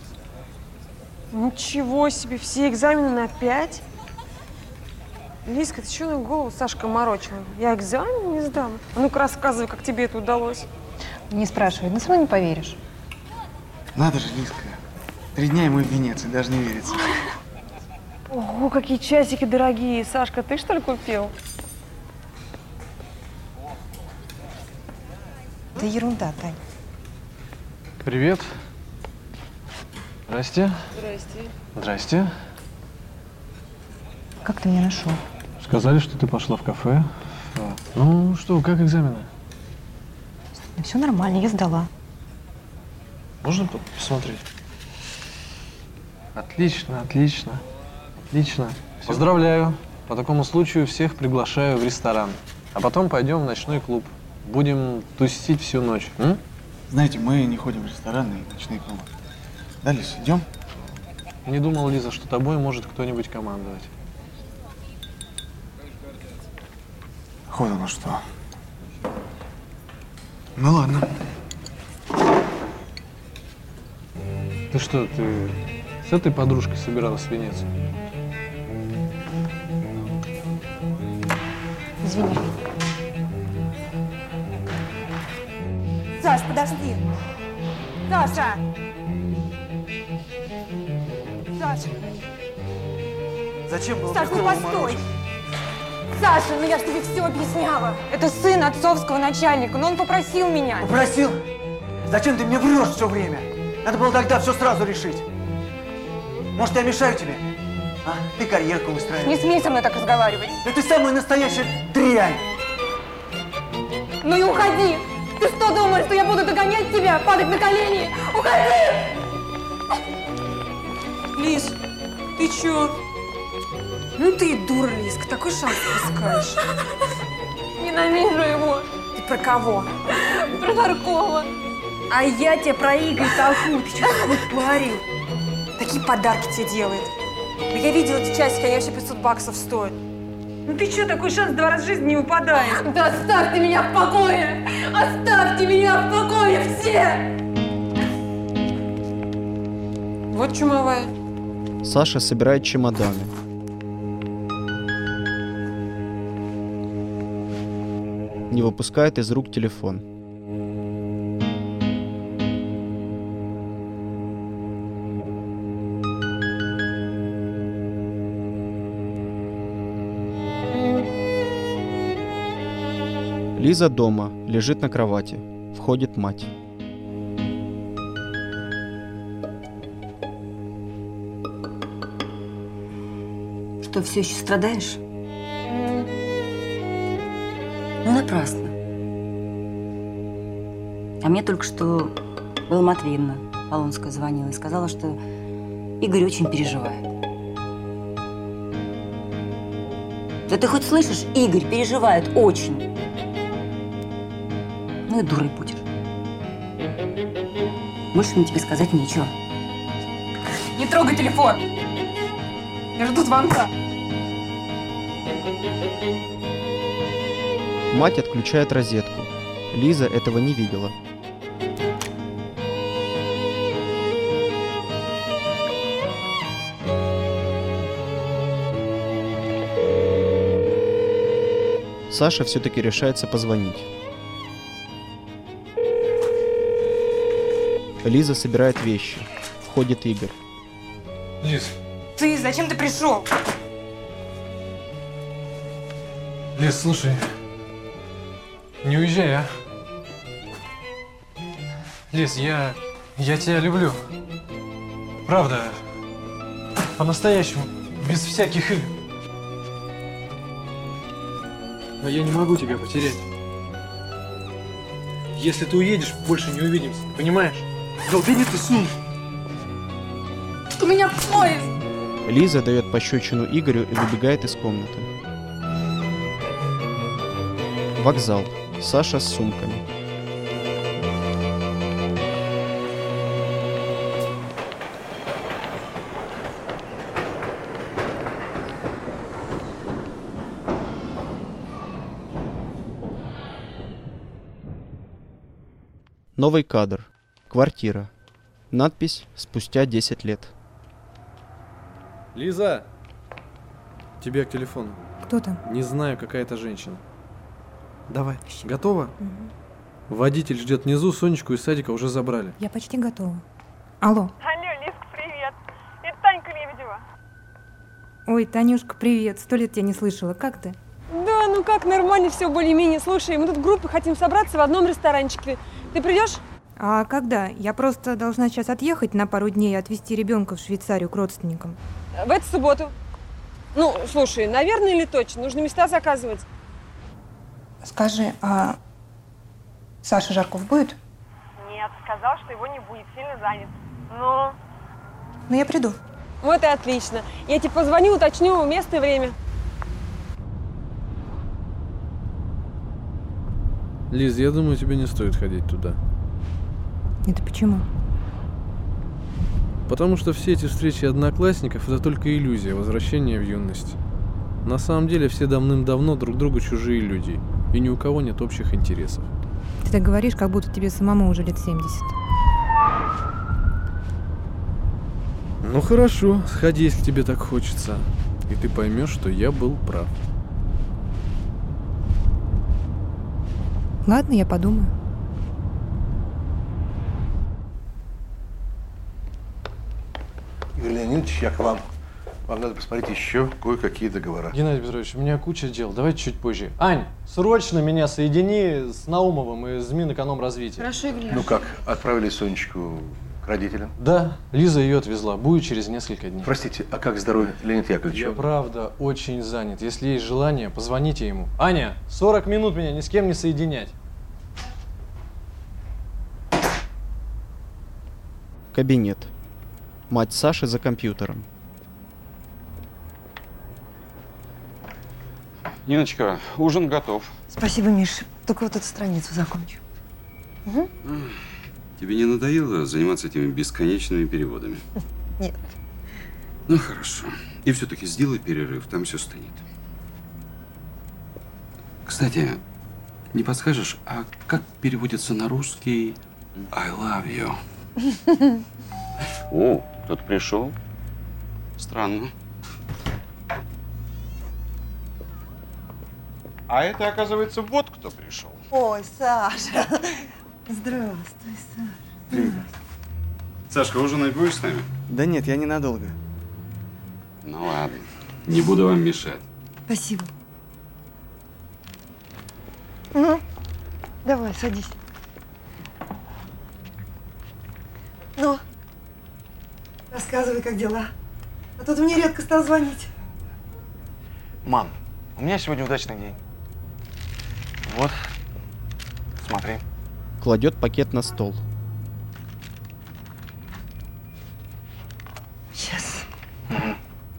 Ничего себе, все экзамены на пять? Лизка, ты что на голову Сашка морочила? Я экзамен не сдам. А ну-ка рассказывай, как тебе это удалось. Не спрашивай, но все равно не поверишь. Надо же, Лизка. Три дня и мы в Венеции, даже не верится. Ого, какие часики дорогие. Сашка, ты что ли купил? Это ерунда, Тань. Привет. Здрасте. Здрасте. Здрасте. Как ты меня нашел? Сказали, что ты пошла в кафе. А. Ну что, как экзамены? Да все нормально, я сдала. Можно посмотреть? Отлично, отлично. Отлично. Поздравляю. По такому случаю всех приглашаю в ресторан. А потом пойдем в ночной клуб. Будем тусить всю ночь. М? Знаете, мы не ходим в рестораны и ночные клубы. Да, Лиз, идем? Не думал, Лиза, что тобой может кто-нибудь командовать. Вот оно что. Ну ладно. Ты что, ты с этой подружкой собиралась в Венецию? Извини. Саш, подожди. Саша! Саша! Зачем было Саш, ну такого постой! морочить? Саша, ну я же тебе все объясняла. Это сын отцовского начальника, но он попросил меня. Попросил? Зачем ты мне врешь все время? Надо было тогда все сразу решить. Может, я мешаю тебе? А? Ты карьерку устраиваешь. Не смей со мной так разговаривать. Да ты самая настоящая дрянь. Ну и уходи! Ты что думаешь, что я буду догонять тебя, падать на колени? Уходи! Лиз, ты чё? Ну ты и дура, Лизка, такой шанс упускаешь. Ненавижу его. Ты про кого? Про Жаркова. А я тебе про Игоря толку. Ты что такое творил? Такие подарки тебе делает. Да я видела эти часики, они вообще пятьсот баксов стоят. Ну ты что, такой шанс два раза в жизни не выпадает? Да оставьте меня в покое! Оставьте меня в покое все! Вот чумовая. Саша собирает чемоданы. Не выпускает из рук телефон. Лиза дома, лежит на кровати. Входит мать. Что, все еще страдаешь? Ну, напрасно. А мне только что Белла Матвеевна Полонская звонила и сказала, что Игорь очень переживает. Да ты хоть слышишь? Игорь переживает очень. Ну и дурой будешь. Больше мне тебе сказать нечего. Не трогай телефон. Я жду звонка. Мать отключает розетку. Лиза этого не видела. Саша все-таки решается позвонить. Лиза собирает вещи. Входит Игорь. Лиз, Ты, зачем ты пришел? Лиз, слушай. Не уезжай, а? Лиз, я... я тебя люблю. Правда. По-настоящему. Без всяких игр. Но я не могу тебя потерять. Если ты уедешь, больше не увидимся. Понимаешь? Долбини ты сумку. У меня поезд! Лиза дает пощечину Игорю и выбегает из комнаты. Вокзал. Саша с сумками. Новый кадр. Квартира. Надпись «Спустя десять лет». Лиза! Тебе к телефону. Кто там? Не знаю, какая-то женщина. Давай. Готова? Угу. Водитель ждет внизу, Сонечку из садика уже забрали. Я почти готова. Алло. Алло, Лизка, привет. Это Танька Лебедева. Ой, Танюшка, привет. Сто лет тебя не слышала. Как ты? Да, ну как, нормально все, более-менее. Слушай, мы тут в группе хотим собраться в одном ресторанчике. Ты придешь? А когда? Я просто должна сейчас отъехать на пару дней и отвезти ребенка в Швейцарию к родственникам. В эту субботу. Ну, слушай, наверное или точно? Нужно места заказывать. Скажи, а Саша Жарков будет? Нет, сказал, что его не будет, сильно занят. Но... Ну, я приду. Вот и отлично. Я тебе позвоню, уточню место и время. Лиз, я думаю, тебе не стоит ходить туда. Это почему? Потому что все эти встречи одноклассников – это только иллюзия возвращения в юность. На самом деле все давным-давно друг другу чужие люди, и ни у кого нет общих интересов. Ты так говоришь, как будто тебе самому уже лет семьдесят. Ну хорошо, сходи, если тебе так хочется, и ты поймешь, что я был прав. Ладно, я подумаю. Игорь Леонидович, я к вам. Вам надо посмотреть еще кое-какие договора. Геннадий Петрович, у меня куча дел. Давайте чуть позже. Ань, срочно меня соедини с Наумовым из Минэкономразвития. Хорошо, Игорь Ну как, отправили Сонечку К родителям? Да, Лиза ее отвезла. Будет через несколько дней. Простите, а как здоровье Леонида Яковлевича? Я правда очень занят. Если есть желание, позвоните ему. Аня, сорок минут меня ни с кем не соединять. Кабинет. Мать Саши за компьютером. Ниночка, ужин готов. Спасибо, Миш. Только вот эту страницу закончу. Угу. Тебе не надоело заниматься этими бесконечными переводами? Нет. Ну, хорошо. И все-таки сделай перерыв, там все стынет. Кстати, не подскажешь, а как переводится на русский I love you? О, кто-то пришел. Странно. А это, оказывается, вот кто пришел. Ой, Саша. Здравствуй, Саша. Привет. Сашка, ужинать будешь с нами? Да нет, я ненадолго. Ну ладно, не буду вам мешать. Спасибо. Ну, давай, садись. Ну, рассказывай, как дела. А то ты мне редко стал звонить. Мам, у меня сегодня удачный день. Вот, смотри. Кладет пакет на стол. Сейчас. Угу.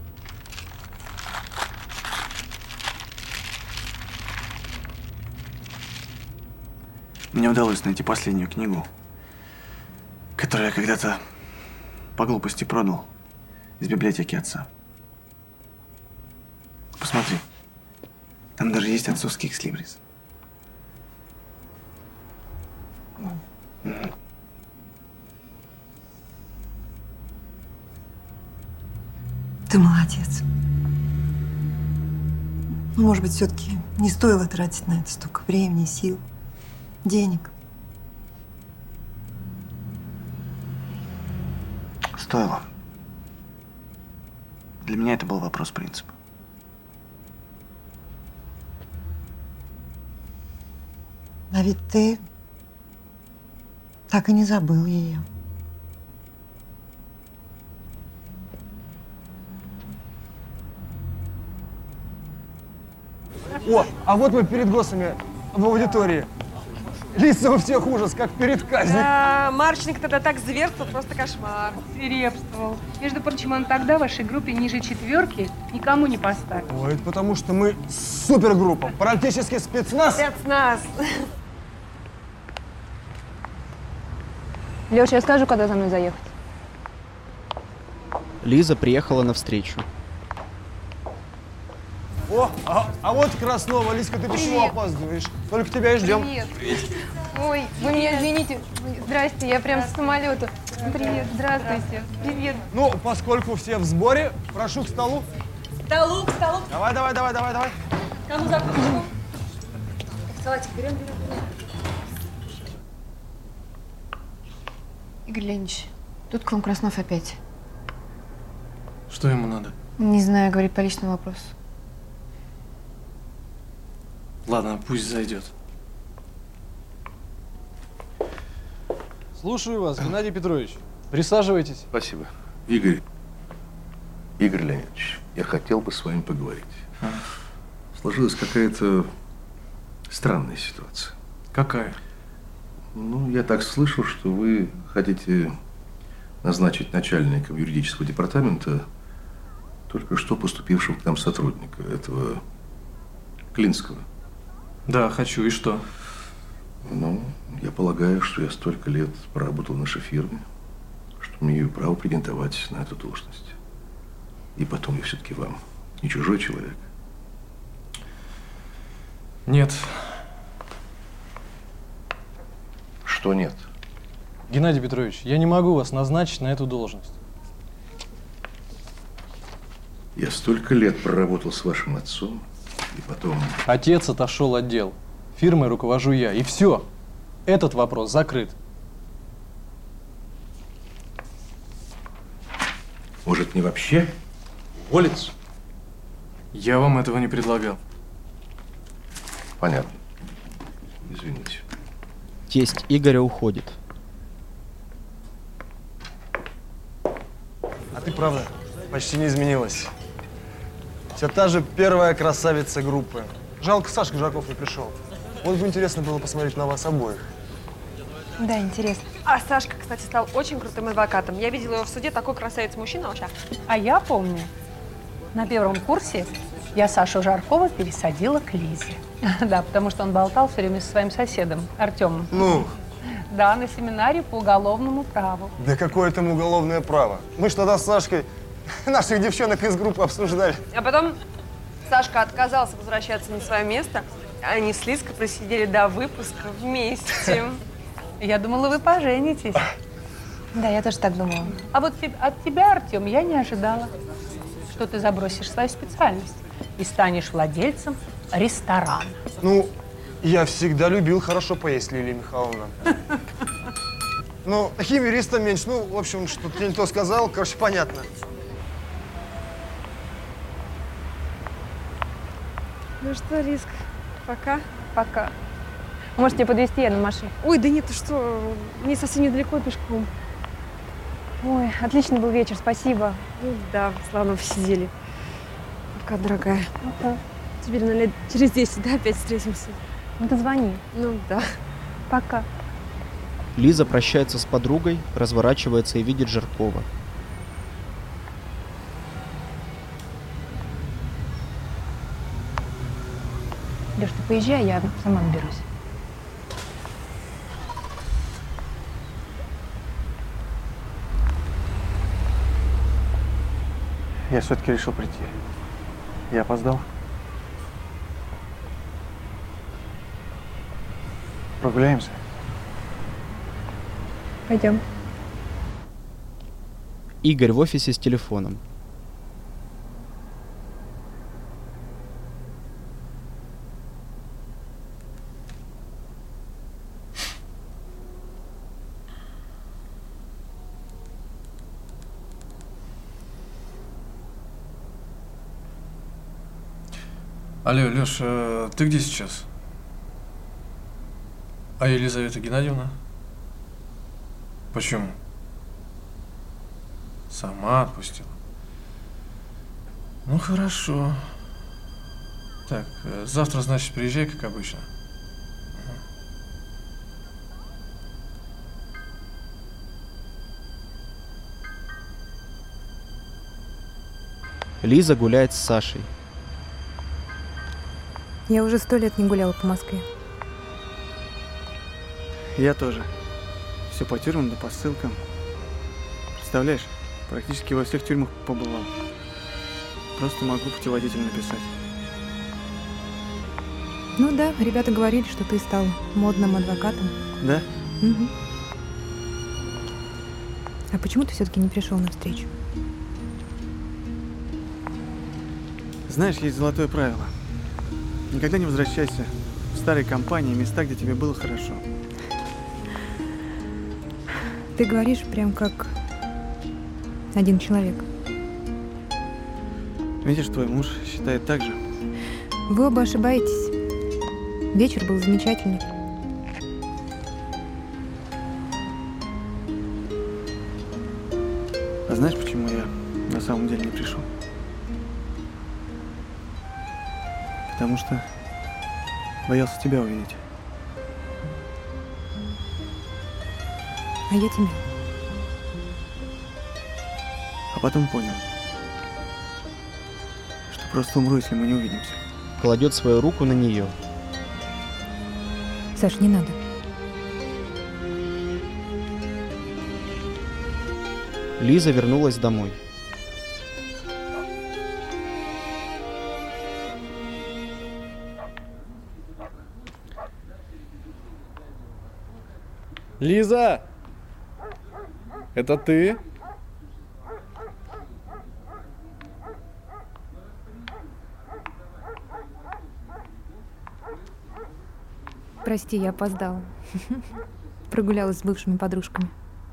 Мне удалось найти последнюю книгу, которую я когда-то по глупости продал из библиотеки отца. Посмотри, там даже есть отцовский экслибрис. Угу. Ты молодец. Ну, может быть, все-таки не стоило тратить на это столько времени, сил, денег. Стоило. Для меня это был вопрос принципа. А ведь ты так и не забыл ее. О, а вот мы перед гостями в аудитории. Лица у всех ужас, как перед казнью. Да, Марченко тогда так зверствовал, просто кошмар. Свирепствовал. Между прочим, он тогда в вашей группе ниже четверки никому не поставил. Ой, это потому что мы супергруппа, практически спецназ. Спецназ. Леша, я скажу, когда за мной заехать. Лиза приехала навстречу. О, а, а вот Краснова. Лизка, ты почему Привет. опаздываешь? Только тебя и ждем. Привет. Ой, вы меня извините. Здрасте, я прям с самолета. Привет, здравствуйте. Привет. Ну, поскольку все в сборе, прошу к столу. Столу, к столу. Давай, давай, давай, давай, давай. Кому закуску? Салатик берем, берем, берем. Игорь Леонидович, тут к вам Краснов опять. Что ему надо? Не знаю, говорит по личному вопросу. Ладно, пусть зайдет. Слушаю вас, Геннадий Петрович. Присаживайтесь. Спасибо. Игорь, Игорь Леонидович, я хотел бы с вами поговорить. А? Сложилась какая-то странная ситуация. Какая? Ну, я так слышал, что вы хотите назначить начальником юридического департамента только что поступившего к нам сотрудника, этого Клинского. Да, хочу. И что? Ну, я полагаю, что я столько лет проработал в нашей фирме, что имею право претендовать на эту должность. И потом я все-таки вам не чужой человек. Нет. Что нет? Геннадий Петрович, я не могу вас назначить на эту должность. Я столько лет проработал с вашим отцом, и потом… Отец отошел от дел. Фирмой руковожу я. И все. Этот вопрос закрыт. Может, не вообще уволиться? Я вам этого не предлагал. Понятно. Извините. Тесть Игоря уходит. ты правда почти не изменилась. Все та же первая красавица группы. Жалко, Сашка Жарков не пришел. Вот бы интересно было посмотреть на вас обоих. Да, интересно. А Сашка, кстати, стал очень крутым адвокатом. Я видела его в суде, такой красавец-мужчина вообще. А я помню, на первом курсе я Сашу Жаркова пересадила к Лизе. Да, потому что он болтал все время со своим соседом, Артемом. Ну? Да, на семинаре по уголовному праву. Да какое там уголовное право? Мы ж тогда с Сашкой наших девчонок из группы обсуждали. А потом Сашка отказался возвращаться на свое место. Они с Лизкой просидели до выпуска вместе. Я думала, вы поженитесь. Да, я тоже так думала. А вот от тебя, Артем, я не ожидала, что ты забросишь свою специальность и станешь владельцем ресторана. Ну, я всегда любил хорошо поесть, Лилия Михайловна. Ну, химериста меньше. Ну, в общем, что-то я не то сказал. Короче, понятно. Ну что, Лизка, пока? Пока. Может, тебе подвезти, я на машине? Ой, да нет, ты что, мне совсем недалеко пешком. Ой, отличный был вечер, спасибо. Ну да, славно посидели. Пока, дорогая. Пока. Теперь, наверное, лет через десять, да, опять встретимся? Ну, ты звони. Ну, да. Пока. Лиза прощается с подругой, разворачивается и видит Жаркова. Леш, ты поезжай, я сама наберусь. Я все-таки решил прийти. Я опоздал. Прогуляемся? Пойдем. Игорь в офисе с телефоном. Алло, Леш, э, ты где сейчас? А Елизавета Геннадьевна? Почему? Сама отпустила. Ну, хорошо. Так, э, завтра, значит, приезжай, как обычно. Лиза гуляет с Сашей. Я уже сто лет не гуляла по Москве. Я тоже. Все по тюрьмам да по ссылкам. Представляешь, практически во всех тюрьмах побывал. Просто могу путеводитель написать. Ну да, ребята говорили, что ты стал модным адвокатом. Да? Угу. А почему ты все-таки не пришел на встречу? Знаешь, есть золотое правило. Никогда не возвращайся в старые компании, места, где тебе было хорошо. Ты говоришь прям как один человек. Видишь, твой муж считает так же. Вы оба ошибаетесь. Вечер был замечательный. А знаешь, почему я на самом деле не пришел? Потому что боялся тебя увидеть. А я тебя. А потом понял, что просто умру, если мы не увидимся. Кладет свою руку на нее. Саш, не надо. Лиза вернулась домой. Лиза! Это ты? Прости, я опоздала. Прогулялась с бывшими подружками.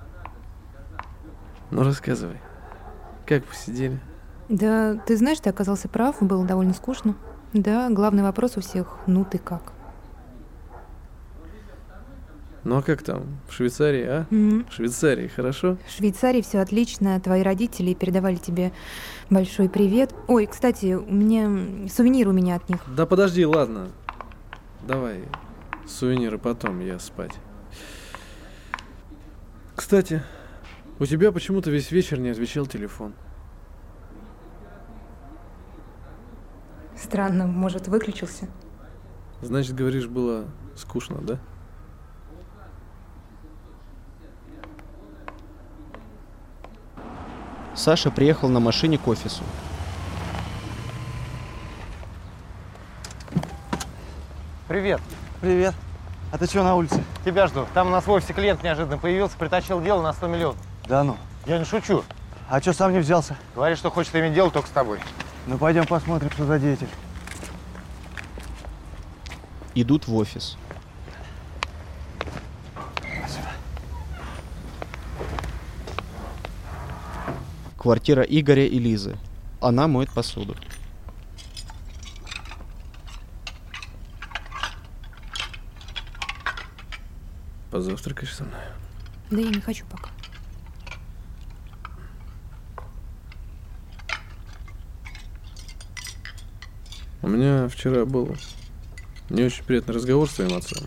Ну, рассказывай. Как посидели? Да, ты знаешь, ты оказался прав, было довольно скучно. Да, главный вопрос у всех, ну ты как? Ну а как там? В Швейцарии, а? Мгм. В Швейцарии, хорошо? В Швейцарии все отлично. Твои родители передавали тебе большой привет. Ой, кстати, у меня сувенир у меня от них. Да подожди, ладно. Давай, сувениры потом, я спать. Кстати, у тебя почему-то весь вечер не отвечал телефон. Странно, может, выключился? Значит, говоришь, было скучно, да? Саша приехал на машине к офису. Привет. Привет. А ты что на улице? Тебя жду. Там у нас в офисе клиент неожиданно появился, притащил дело на сто миллионов. Да ну. Я не шучу. А что сам не взялся? Говорит, что хочет иметь дело только с тобой. Ну пойдем посмотрим, что за деятель. Идут в офис. Квартира Игоря и Лизы. Она моет посуду. Позавтракаешь со мной? Да я не хочу пока. У меня вчера был не очень приятный разговор с твоим отцом.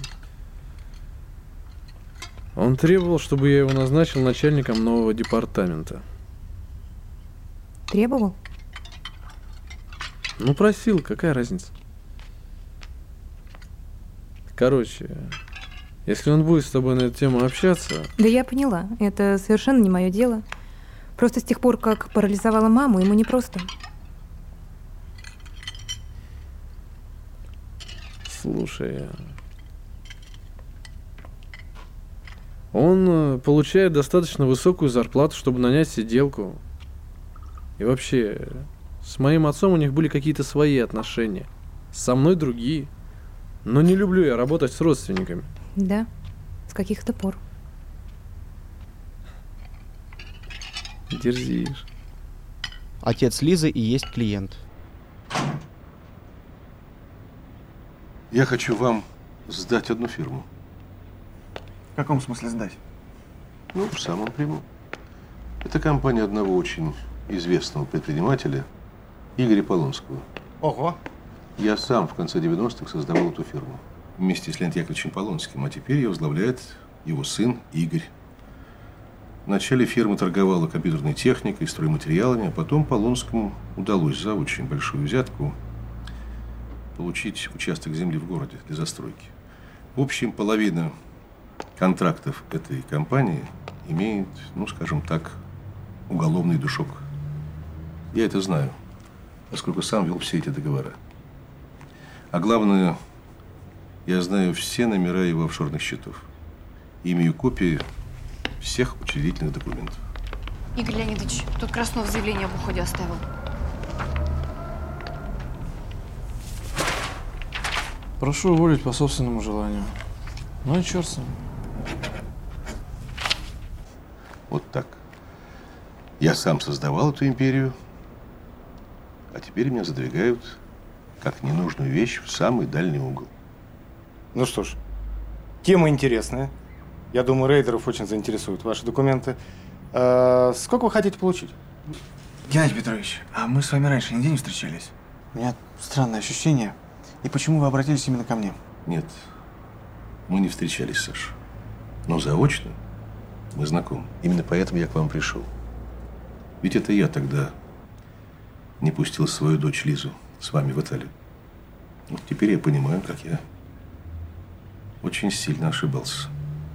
Он требовал, чтобы я его назначил начальником нового департамента. Требовал? Ну, просил, какая разница? Короче, если он будет с тобой на эту тему общаться... Да я поняла, это совершенно не мое дело. Просто с тех пор, как парализовала маму, ему непросто. Слушай, он э, получает достаточно высокую зарплату, чтобы нанять сиделку. И вообще, с моим отцом у них были какие-то свои отношения. Со мной другие. Но не люблю я работать с родственниками. Да, с каких-то пор. Дерзишь. Отец Лизы и есть клиент. Я хочу вам сдать одну фирму. В каком смысле сдать? Ну, в самом прямом. Это компания одного очень известного предпринимателя Игоря Полонского. Ого. Я сам в конце девяностых создавал эту фирму вместе с Леонидом Яковлевичем Полонским, а теперь ее возглавляет его сын Игорь. В начале фирма торговала компьютерной техникой, стройматериалами, а потом Полонскому удалось за очень большую взятку получить участок земли в городе для застройки. В общем, половина контрактов этой компании имеет, ну, скажем так, уголовный душок. Я это знаю, поскольку сам вел все эти договора. А главное, я знаю все номера его офшорных счетов. Имею копии всех учредительных документов. Игорь Леонидович, тут Краснов заявление об уходе оставил. Прошу уволить по собственному желанию. Ну и черт с ним. Вот так. Я сам создавал эту империю, а теперь меня задвигают как ненужную вещь в самый дальний угол. Ну что ж, тема интересная. Я думаю, рейдеров очень заинтересуют ваши документы. А, сколько вы хотите получить? Геннадий Петрович, а мы с вами раньше нигде не встречались? У меня странное ощущение. И почему вы обратились именно ко мне? Нет, мы не встречались, Саша. Но заочно мы знакомы. Именно поэтому я к вам пришел. Ведь это я тогда не пустил свою дочь Лизу с вами в Италию. Вот теперь я понимаю, как я очень сильно ошибался.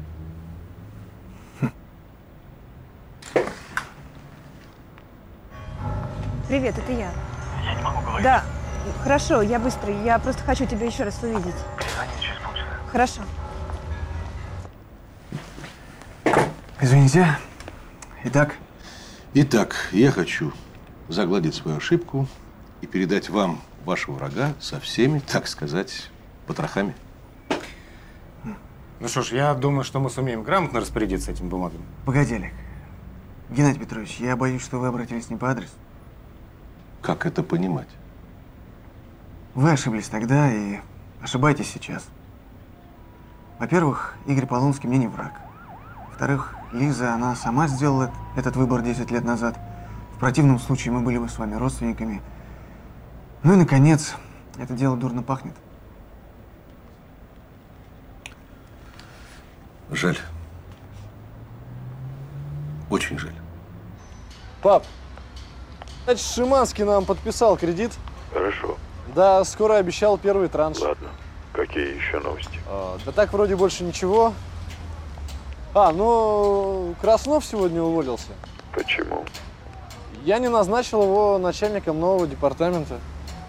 Привет, это я. Я не могу говорить. Да, хорошо, я быстро. Я просто хочу тебя еще раз увидеть. Перезвони через полчаса. Хорошо. Извините. Итак? Итак, я хочу загладить свою ошибку и передать вам вашего врага со всеми, так сказать, потрохами. Ну что ж, я думаю, что мы сумеем грамотно распорядиться этими бумагами. Погоди, Олег. Геннадий Петрович, я боюсь, что вы обратились не по адресу. Как это понимать? Вы ошиблись тогда и ошибаетесь сейчас. Во-первых, Игорь Полонский мне не враг. Во-вторых, Лиза, она сама сделала этот выбор десять лет назад. В противном случае мы были бы с вами родственниками. Ну и, наконец, это дело дурно пахнет. Жаль. Очень жаль. Пап, значит, Шиманский нам подписал кредит. Хорошо. Да, скоро обещал первый транш. Ладно. Какие еще новости? А, да так вроде больше ничего. А, ну, Краснов сегодня уволился. Почему? Я не назначил его начальником нового департамента.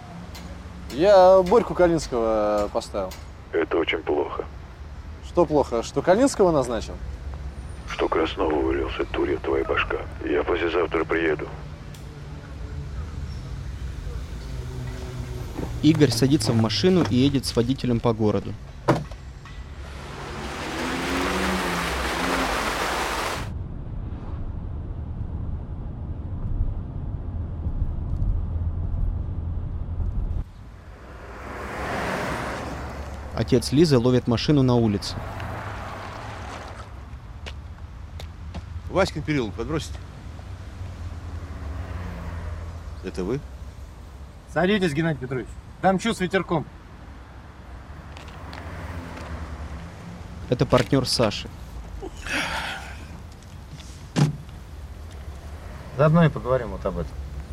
Я Борьку Калинского поставил. Это очень плохо. Что плохо? Что Калинского назначил? Что Краснов уволился, турья твоя башка. Я послезавтра приеду. Игорь садится в машину и едет с водителем по городу. Отец Лизы ловит машину на улице. Васькин переулок подбросите? Это вы? Садитесь, Геннадий Петрович. Дамчу с ветерком. Это партнер Саши. Заодно и поговорим вот об этом.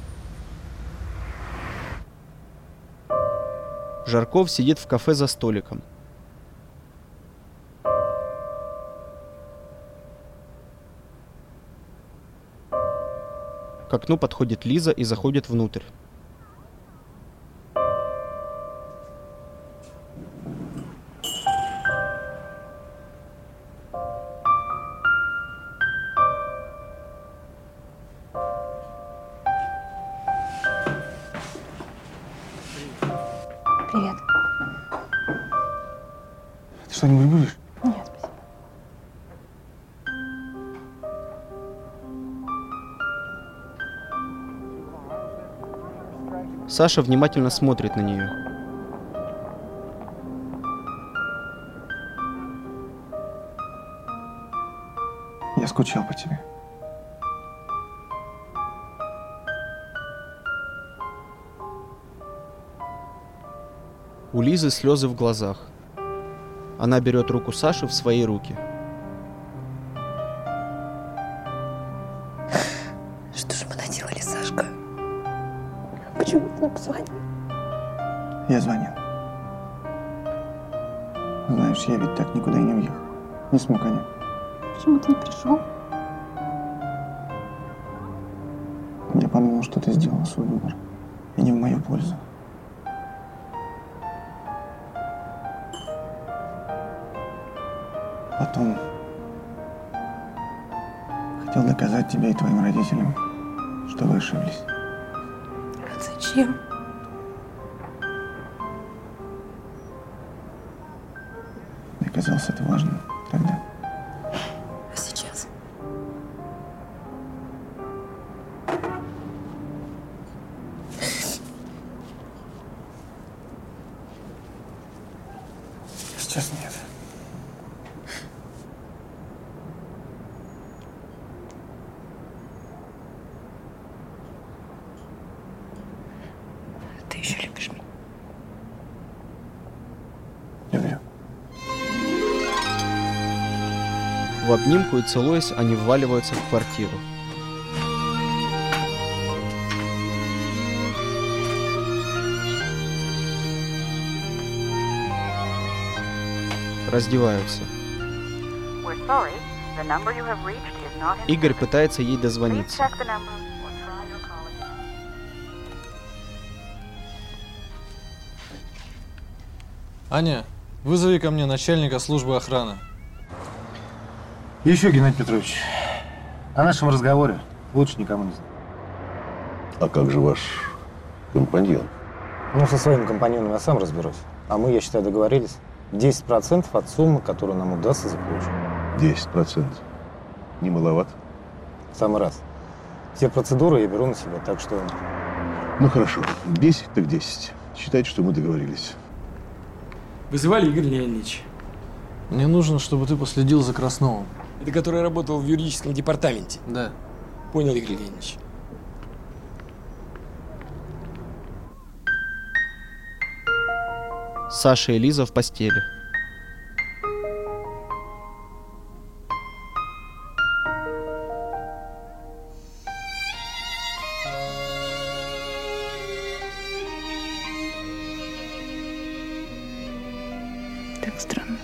Жарков сидит в кафе за столиком. К окну подходит Лиза и заходит внутрь. Привет. Ты что-нибудь будешь? Нет, спасибо. Саша внимательно смотрит на нее. Я скучал по тебе. У Лизы слезы в глазах. Она берет руку Саши в свои руки. Что же мы наделали, Сашка? Почему ты не позвонил? Я звонил. Знаешь, я ведь так никуда и не уехал. Не смог, Аня. Почему ты не пришел? Я подумал, что ты сделала свой выбор. И не в мою пользу. Потом хотел доказать тебе и твоим родителям, что вы ошиблись. Зачем? Мне казалось это важным тогда. А сейчас? Сейчас нет. Ты еще любишь меня? Люблю. В обнимку и целуясь, они вваливаются в квартиру. Раздеваются. Игорь пытается ей дозвониться. Аня, вызови ко мне начальника службы охраны. Еще, Геннадий Петрович, о нашем разговоре лучше никому не знать. А как же ваш компаньон? Ну, со своим компаньоном я сам разберусь. А мы, я считаю, договорились. десять процентов от суммы, которую нам удастся заполучить. десять процентов. Не маловато? В самый раз. Все процедуры я беру на себя, так что… Ну, хорошо. десять так десять. Считайте, что мы договорились. Вызывали, Игорь Леонидович. Мне нужно, чтобы ты последил за Красновым. Это который работал в юридическом департаменте? Да. Понял, Игорь Леонидович. Саша и Лиза в постели. Так странно.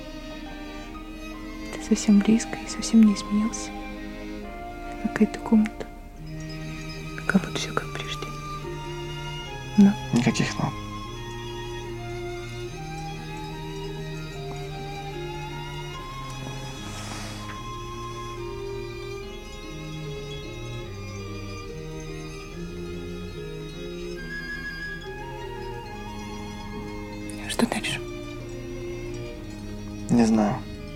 Ты совсем близко и совсем не изменился. Какая-то комната. Как будто все как прежде. Но. Никаких «но». Что дальше? Не знаю.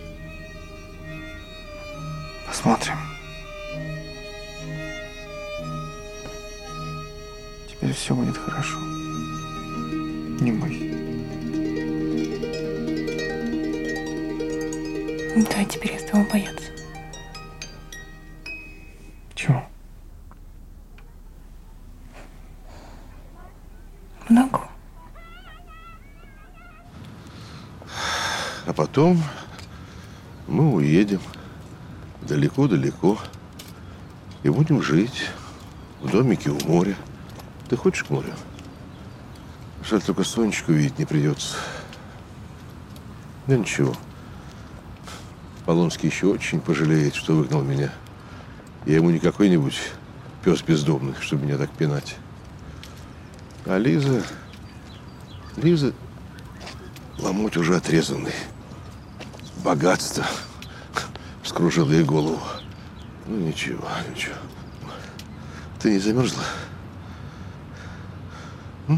Посмотрим. Теперь все будет хорошо. Не бойся. Да, теперь я стала бояться. Чего? Много. А потом мы уедем далеко-далеко и будем жить в домике у моря. Ты хочешь к морю? Жаль, только Сонечку видеть не придется. Да ничего. Полонский еще очень пожалеет, что выгнал меня. Я ему не какой-нибудь пес бездомный, чтобы меня так пинать. А Лиза... Лиза... Ломоть уже отрезанный. Богатство вскружило ей голову. Ну, ничего, ничего. Ты не замерзла? М?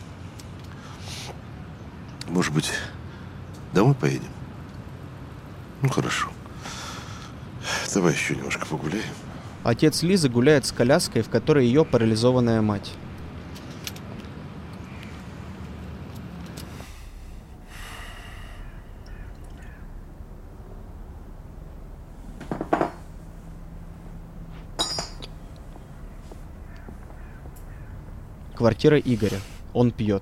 Может быть, домой поедем? Ну, хорошо. Давай еще немножко погуляем. Отец Лизы гуляет с коляской, в которой ее парализованная мать. Квартира Игоря. Он пьет.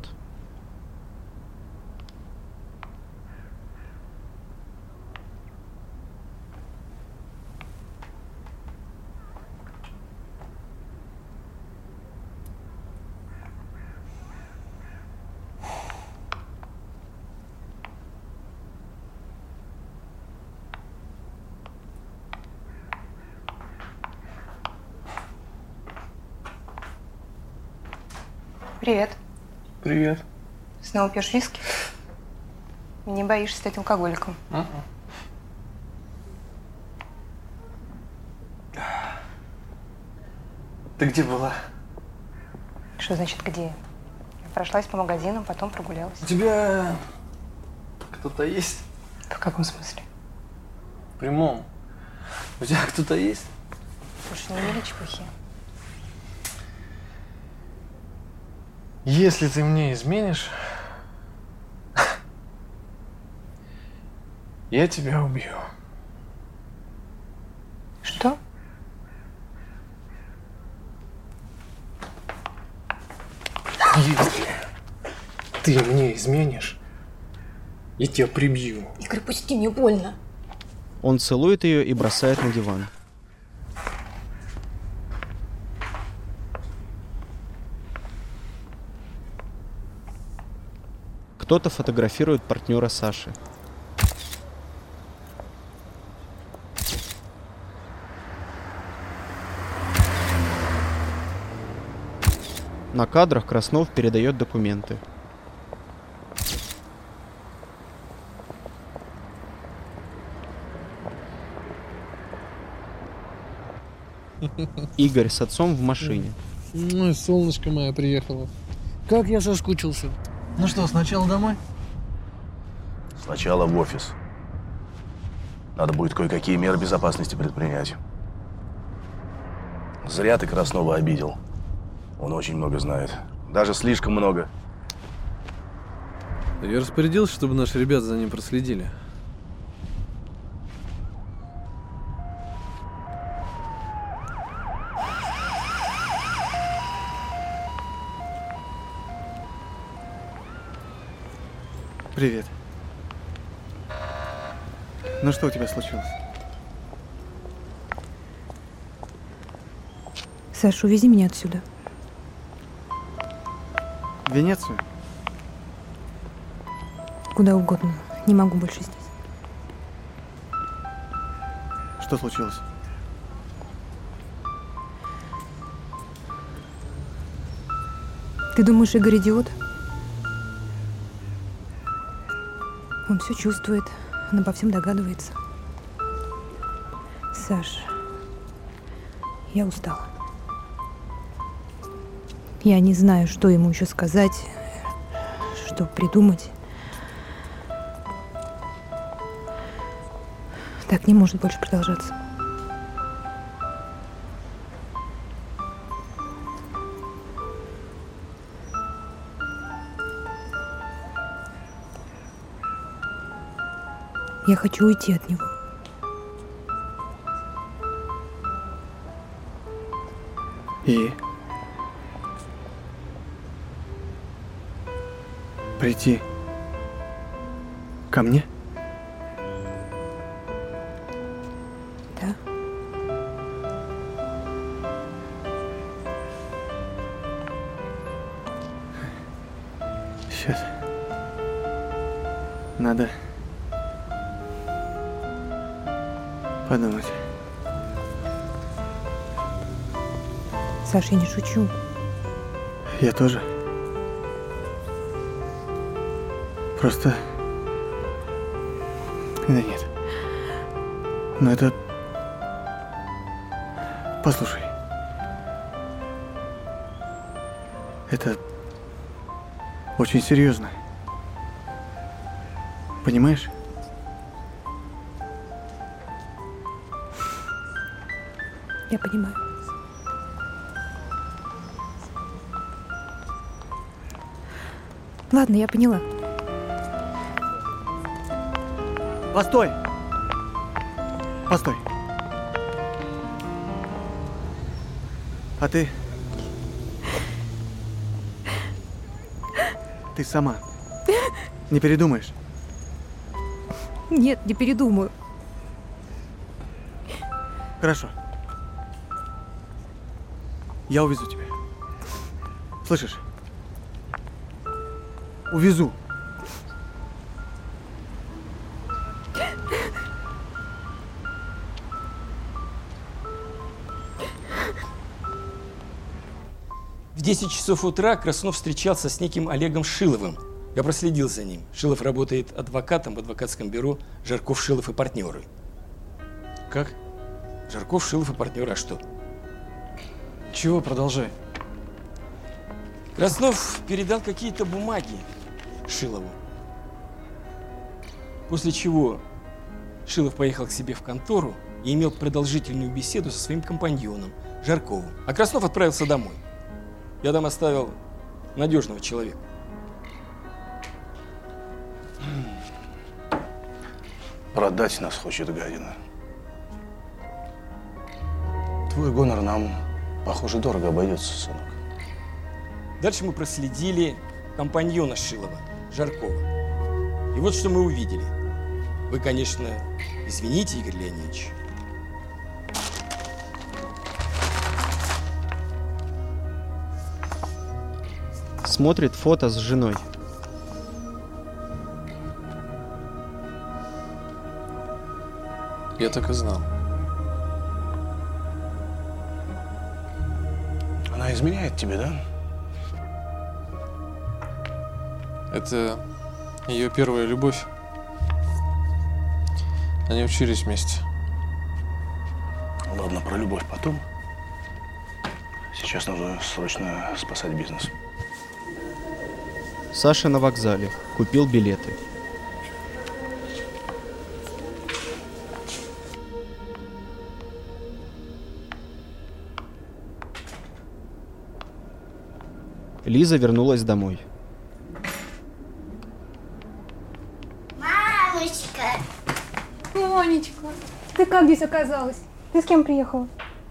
Привет. Привет. Снова пьешь виски? Не боишься стать алкоголиком? Uh-uh. Ты где была? Что значит где? Я прошлась по магазинам, потом прогулялась. У тебя кто-то есть? В каком смысле? В прямом. У тебя кто-то есть? Слушай, не мели чепухи. Если ты мне изменишь, я тебя убью. Что? Если ты мне изменишь, я тебя прибью. Игорь, пусти, мне больно. Он целует ее и бросает на диван. Кто-то фотографирует партнера Саши. На кадрах Краснов передает документы. Игорь с отцом в машине. Ну, солнышко мое приехало. Как я соскучился. Ну что, сначала домой? Сначала в офис. Надо будет кое-какие меры безопасности предпринять. Зря ты Краснова обидел. Он очень много знает. Даже слишком много. Я распорядился, чтобы наши ребята за ним проследили. Привет. Ну что у тебя случилось? Саша, увези меня отсюда. В Венецию? Куда угодно. Не могу больше здесь. Что случилось? Ты думаешь, Игорь идиот? Он все чувствует, он обо всем догадывается. Саш, я устала. Я не знаю, что ему еще сказать, что придумать. Так не может больше продолжаться. Я хочу уйти от него. И? Прийти ко мне? Да. Сейчас. Надо подумать. Саш, я не шучу. Я тоже. Просто... Да нет. Но это... Послушай. Это... Очень серьезно. Понимаешь? Я понимаю. Ладно, я поняла. Постой! Постой. А ты... Ты сама не передумаешь? Нет, не передумаю. Хорошо. Я увезу тебя. Слышишь? Увезу. В десять часов утра Краснов встречался с неким Олегом Шиловым. Я проследил за ним. Шилов работает адвокатом в адвокатском бюро «Жарков, Шилов и партнеры». Как? Жарков, Шилов и партнеры, а что? Чего, продолжай. Краснов передал какие-то бумаги Шилову. После чего Шилов поехал к себе в контору и имел продолжительную беседу со своим компаньоном Жарковым. А Краснов отправился домой. Я там оставил надежного человека. Продать нас хочет гадина. Твой гонор нам, похоже, дорого обойдется, сынок. Дальше мы проследили компаньона Шилова, Жаркова. И вот что мы увидели. Вы, конечно, извините, Игорь Леонидович. Смотрит фото с женой. Я так и знал. Она изменяет тебе, да? Это ее первая любовь. Они учились вместе. Ладно, про любовь потом. Сейчас нужно срочно спасать бизнес. Саша на вокзале. Купил билеты. Лиза вернулась домой. Мамочка! Монечка, ты как здесь оказалась? Ты с кем приехала?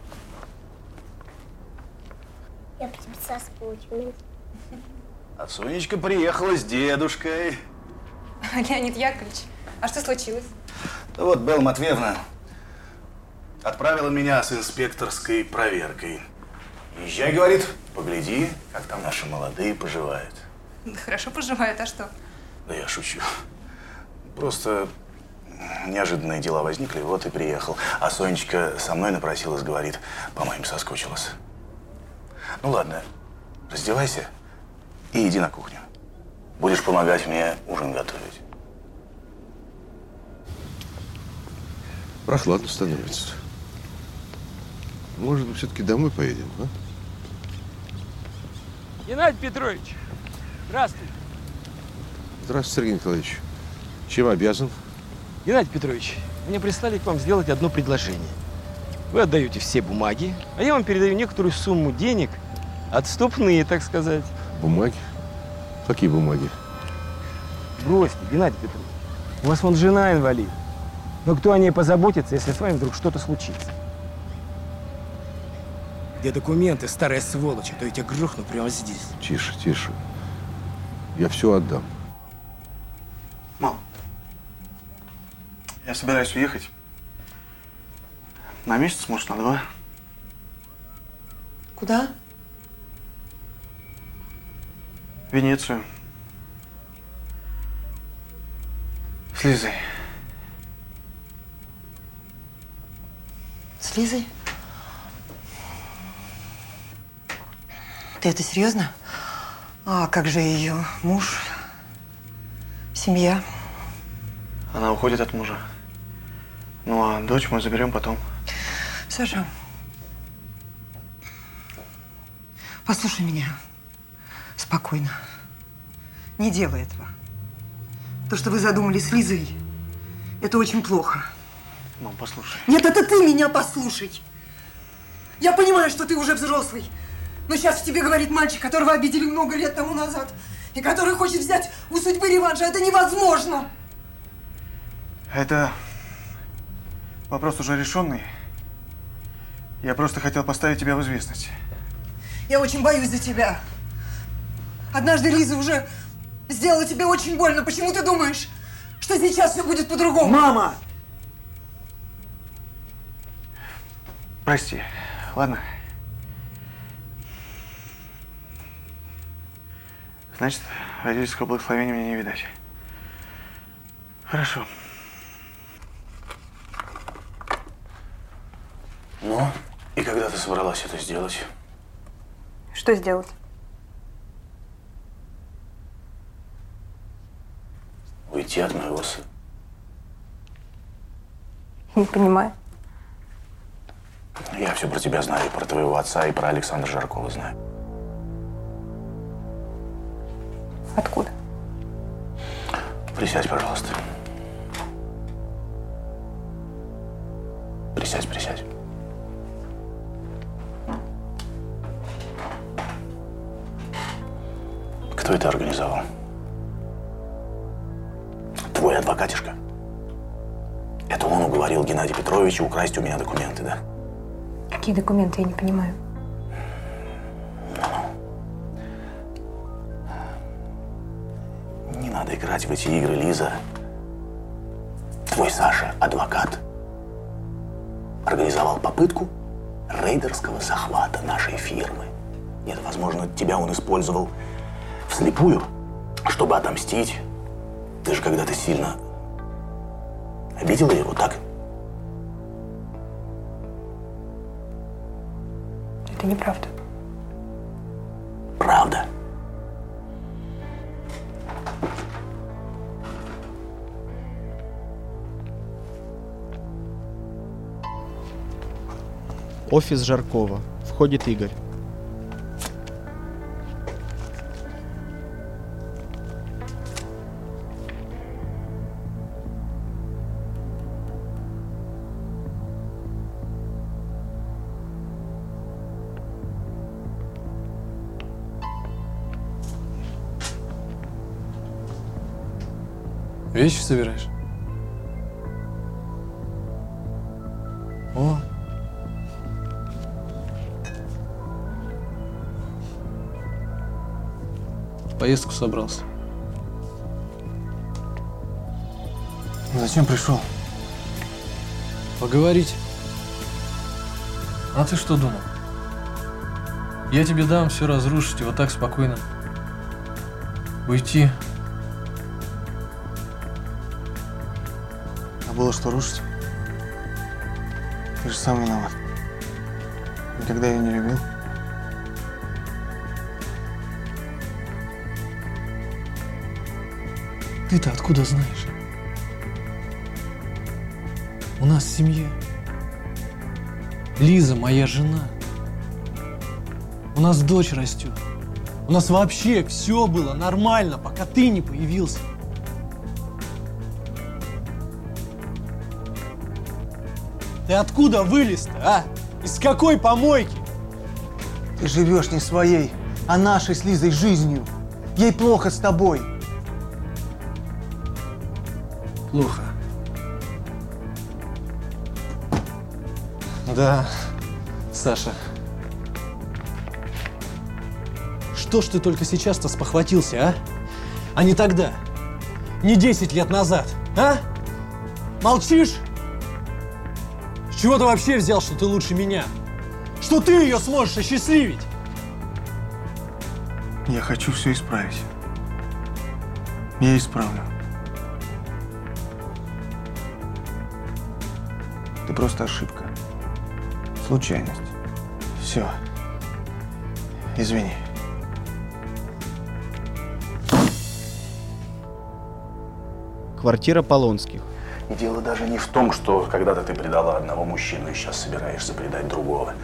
Я по тебе соскучилась. А Сонечка приехала с дедушкой. Леонид Яковлевич, а что случилось? Да вот Белла Матвеевна отправила меня с инспекторской проверкой. Езжай, говорит, погляди, как там наши молодые поживают. Да хорошо поживают, а что? Да я шучу. Просто неожиданные дела возникли, вот и приехал. А Сонечка со мной напросилась, говорит, по-моему, соскучилась. Ну ладно, раздевайся и иди на кухню. Будешь помогать мне ужин готовить. Прохладно становится. Может быть, все-таки домой поедем, а? Геннадий Петрович, здравствуйте. Здравствуйте, Сергей Николаевич. Чем обязан? Геннадий Петрович, мне прислали к вам сделать одно предложение. Вы отдаете все бумаги, а я вам передаю некоторую сумму денег, отступные, так сказать. Бумаги? Какие бумаги? Бросьте, Геннадий Петрович. У вас вон жена инвалид. Но кто о ней позаботится, если с вами вдруг что-то случится? Где документы, старая сволочь, а то я тебя грохну прямо здесь. Тише, тише. Я все отдам. Мам, я собираюсь уехать. На месяц, может, на два. Куда? В Венецию. С Лизой. С Лизой? Ты это серьезно? А как же ее муж? Семья? Она уходит от мужа. Ну, а дочь мы заберем потом. Саша, послушай меня. Спокойно. Не делай этого. То, что вы задумали с Лизой, это очень плохо. Мам, послушай. Нет, это ты меня послушай. Я понимаю, что ты уже взрослый. Но сейчас в тебе говорит мальчик, которого обидели много лет тому назад. И который хочет взять у судьбы реванш. А это невозможно. Это вопрос уже решенный. Я просто хотел поставить тебя в известность. Я очень боюсь за тебя. Однажды Лиза уже сделала тебе очень больно. Почему ты думаешь, что сейчас все будет по-другому? Мама! Прости, ладно? Значит, родительского благословения мне не видать. Хорошо. Ну, и когда ты собралась это сделать? Что сделать? Уйти от моего сына. Не понимаю. Я все про тебя знаю, и про твоего отца, и про Александра Жаркова знаю. Откуда? Присядь, пожалуйста. Присядь, присядь. Кто это организовал? Твой адвокатишка? Это он уговорил Геннадия Петровича украсть у меня документы, да? Какие документы? Я не понимаю. Не надо играть в эти игры, Лиза. Твой Саша, адвокат, организовал попытку рейдерского захвата нашей фирмы. Нет, возможно, тебя он использовал вслепую, чтобы отомстить. Ты же когда-то сильно обидела его, так? Это неправда. Правда. Офис Жаркова. Входит Игорь. Вещи собираешь? О. В поездку собрался. Зачем пришел? Поговорить. А ты что думал? Я тебе дам все разрушить и вот так спокойно уйти. А было что рушить? Ты же сам виноват. Никогда ее не любил. Ты-то откуда знаешь? У нас семья. Лиза моя жена. У нас дочь растет. У нас вообще все было нормально, пока ты не появился. Ты откуда вылез-то, а? Из какой помойки? Ты живешь не своей, а нашей с Лизой жизнью. Ей плохо с тобой. Плохо. Да, Саша. Что ж ты только сейчас-то спохватился, а? А не тогда. Не десять лет назад, а? Молчишь? С чего ты вообще взял, что ты лучше меня? Что ты ее сможешь осчастливить? Я хочу все исправить. Я исправлю. Ты просто ошибка. Случайность. Все. Извини. Квартира Полонских. И дело даже не в том, что когда-то ты предала одного мужчину и сейчас собираешься предать другого.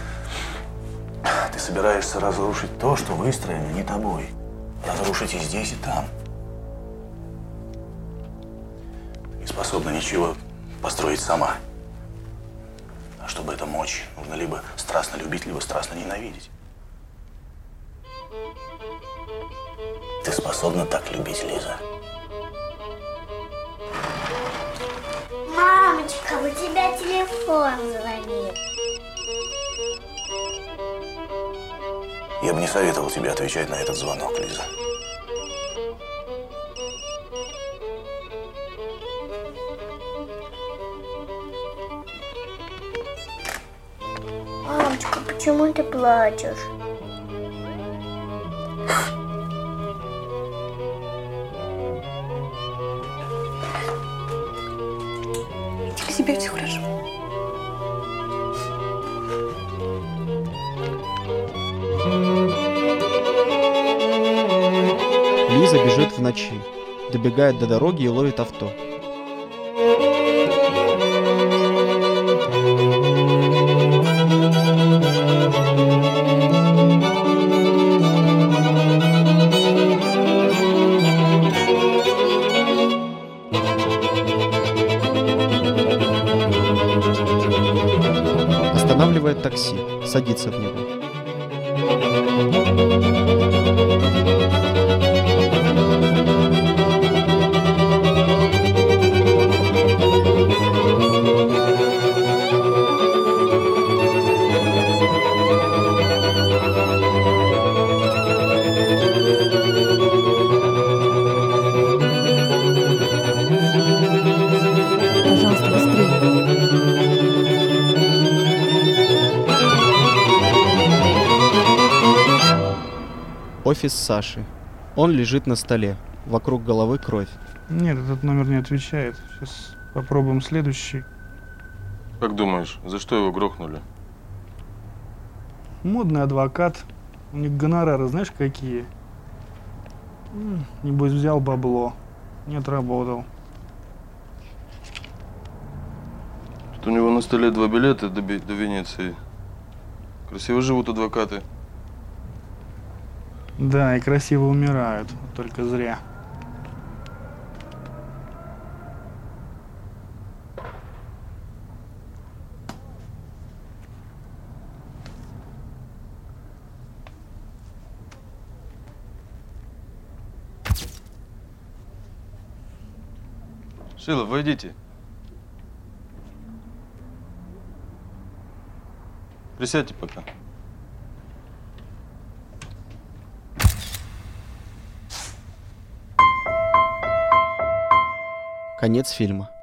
Ты собираешься разрушить то, что выстроено не тобой. Разрушить и здесь, и там. Ты не способна ничего построить сама. А чтобы это мочь, нужно либо страстно любить, либо страстно ненавидеть. Ты способна так любить, Лиза? Мамочка, у тебя телефон звонит. Я бы не советовал тебе отвечать на этот звонок, Лиза. Мамочка, почему ты плачешь? Иди к себе, все хорошо. Лиза бежит в ночи, добегает до дороги и ловит авто. Останавливает такси, садится в него. Пожалуйста, быстрее. Офис Саши. Он лежит на столе. Вокруг головы кровь. Нет, этот номер не отвечает. Сейчас попробуем следующий. Как думаешь, за что его грохнули? Модный адвокат. У них гонорары, знаешь, какие? М, Небось, взял бабло. Не отработал. Тут у него на столе два билета до, Би- до Венеции. Красиво живут адвокаты. Да, и красиво умирают. Только зря. Шилов, войдите. Присядьте пока. Конец фильма.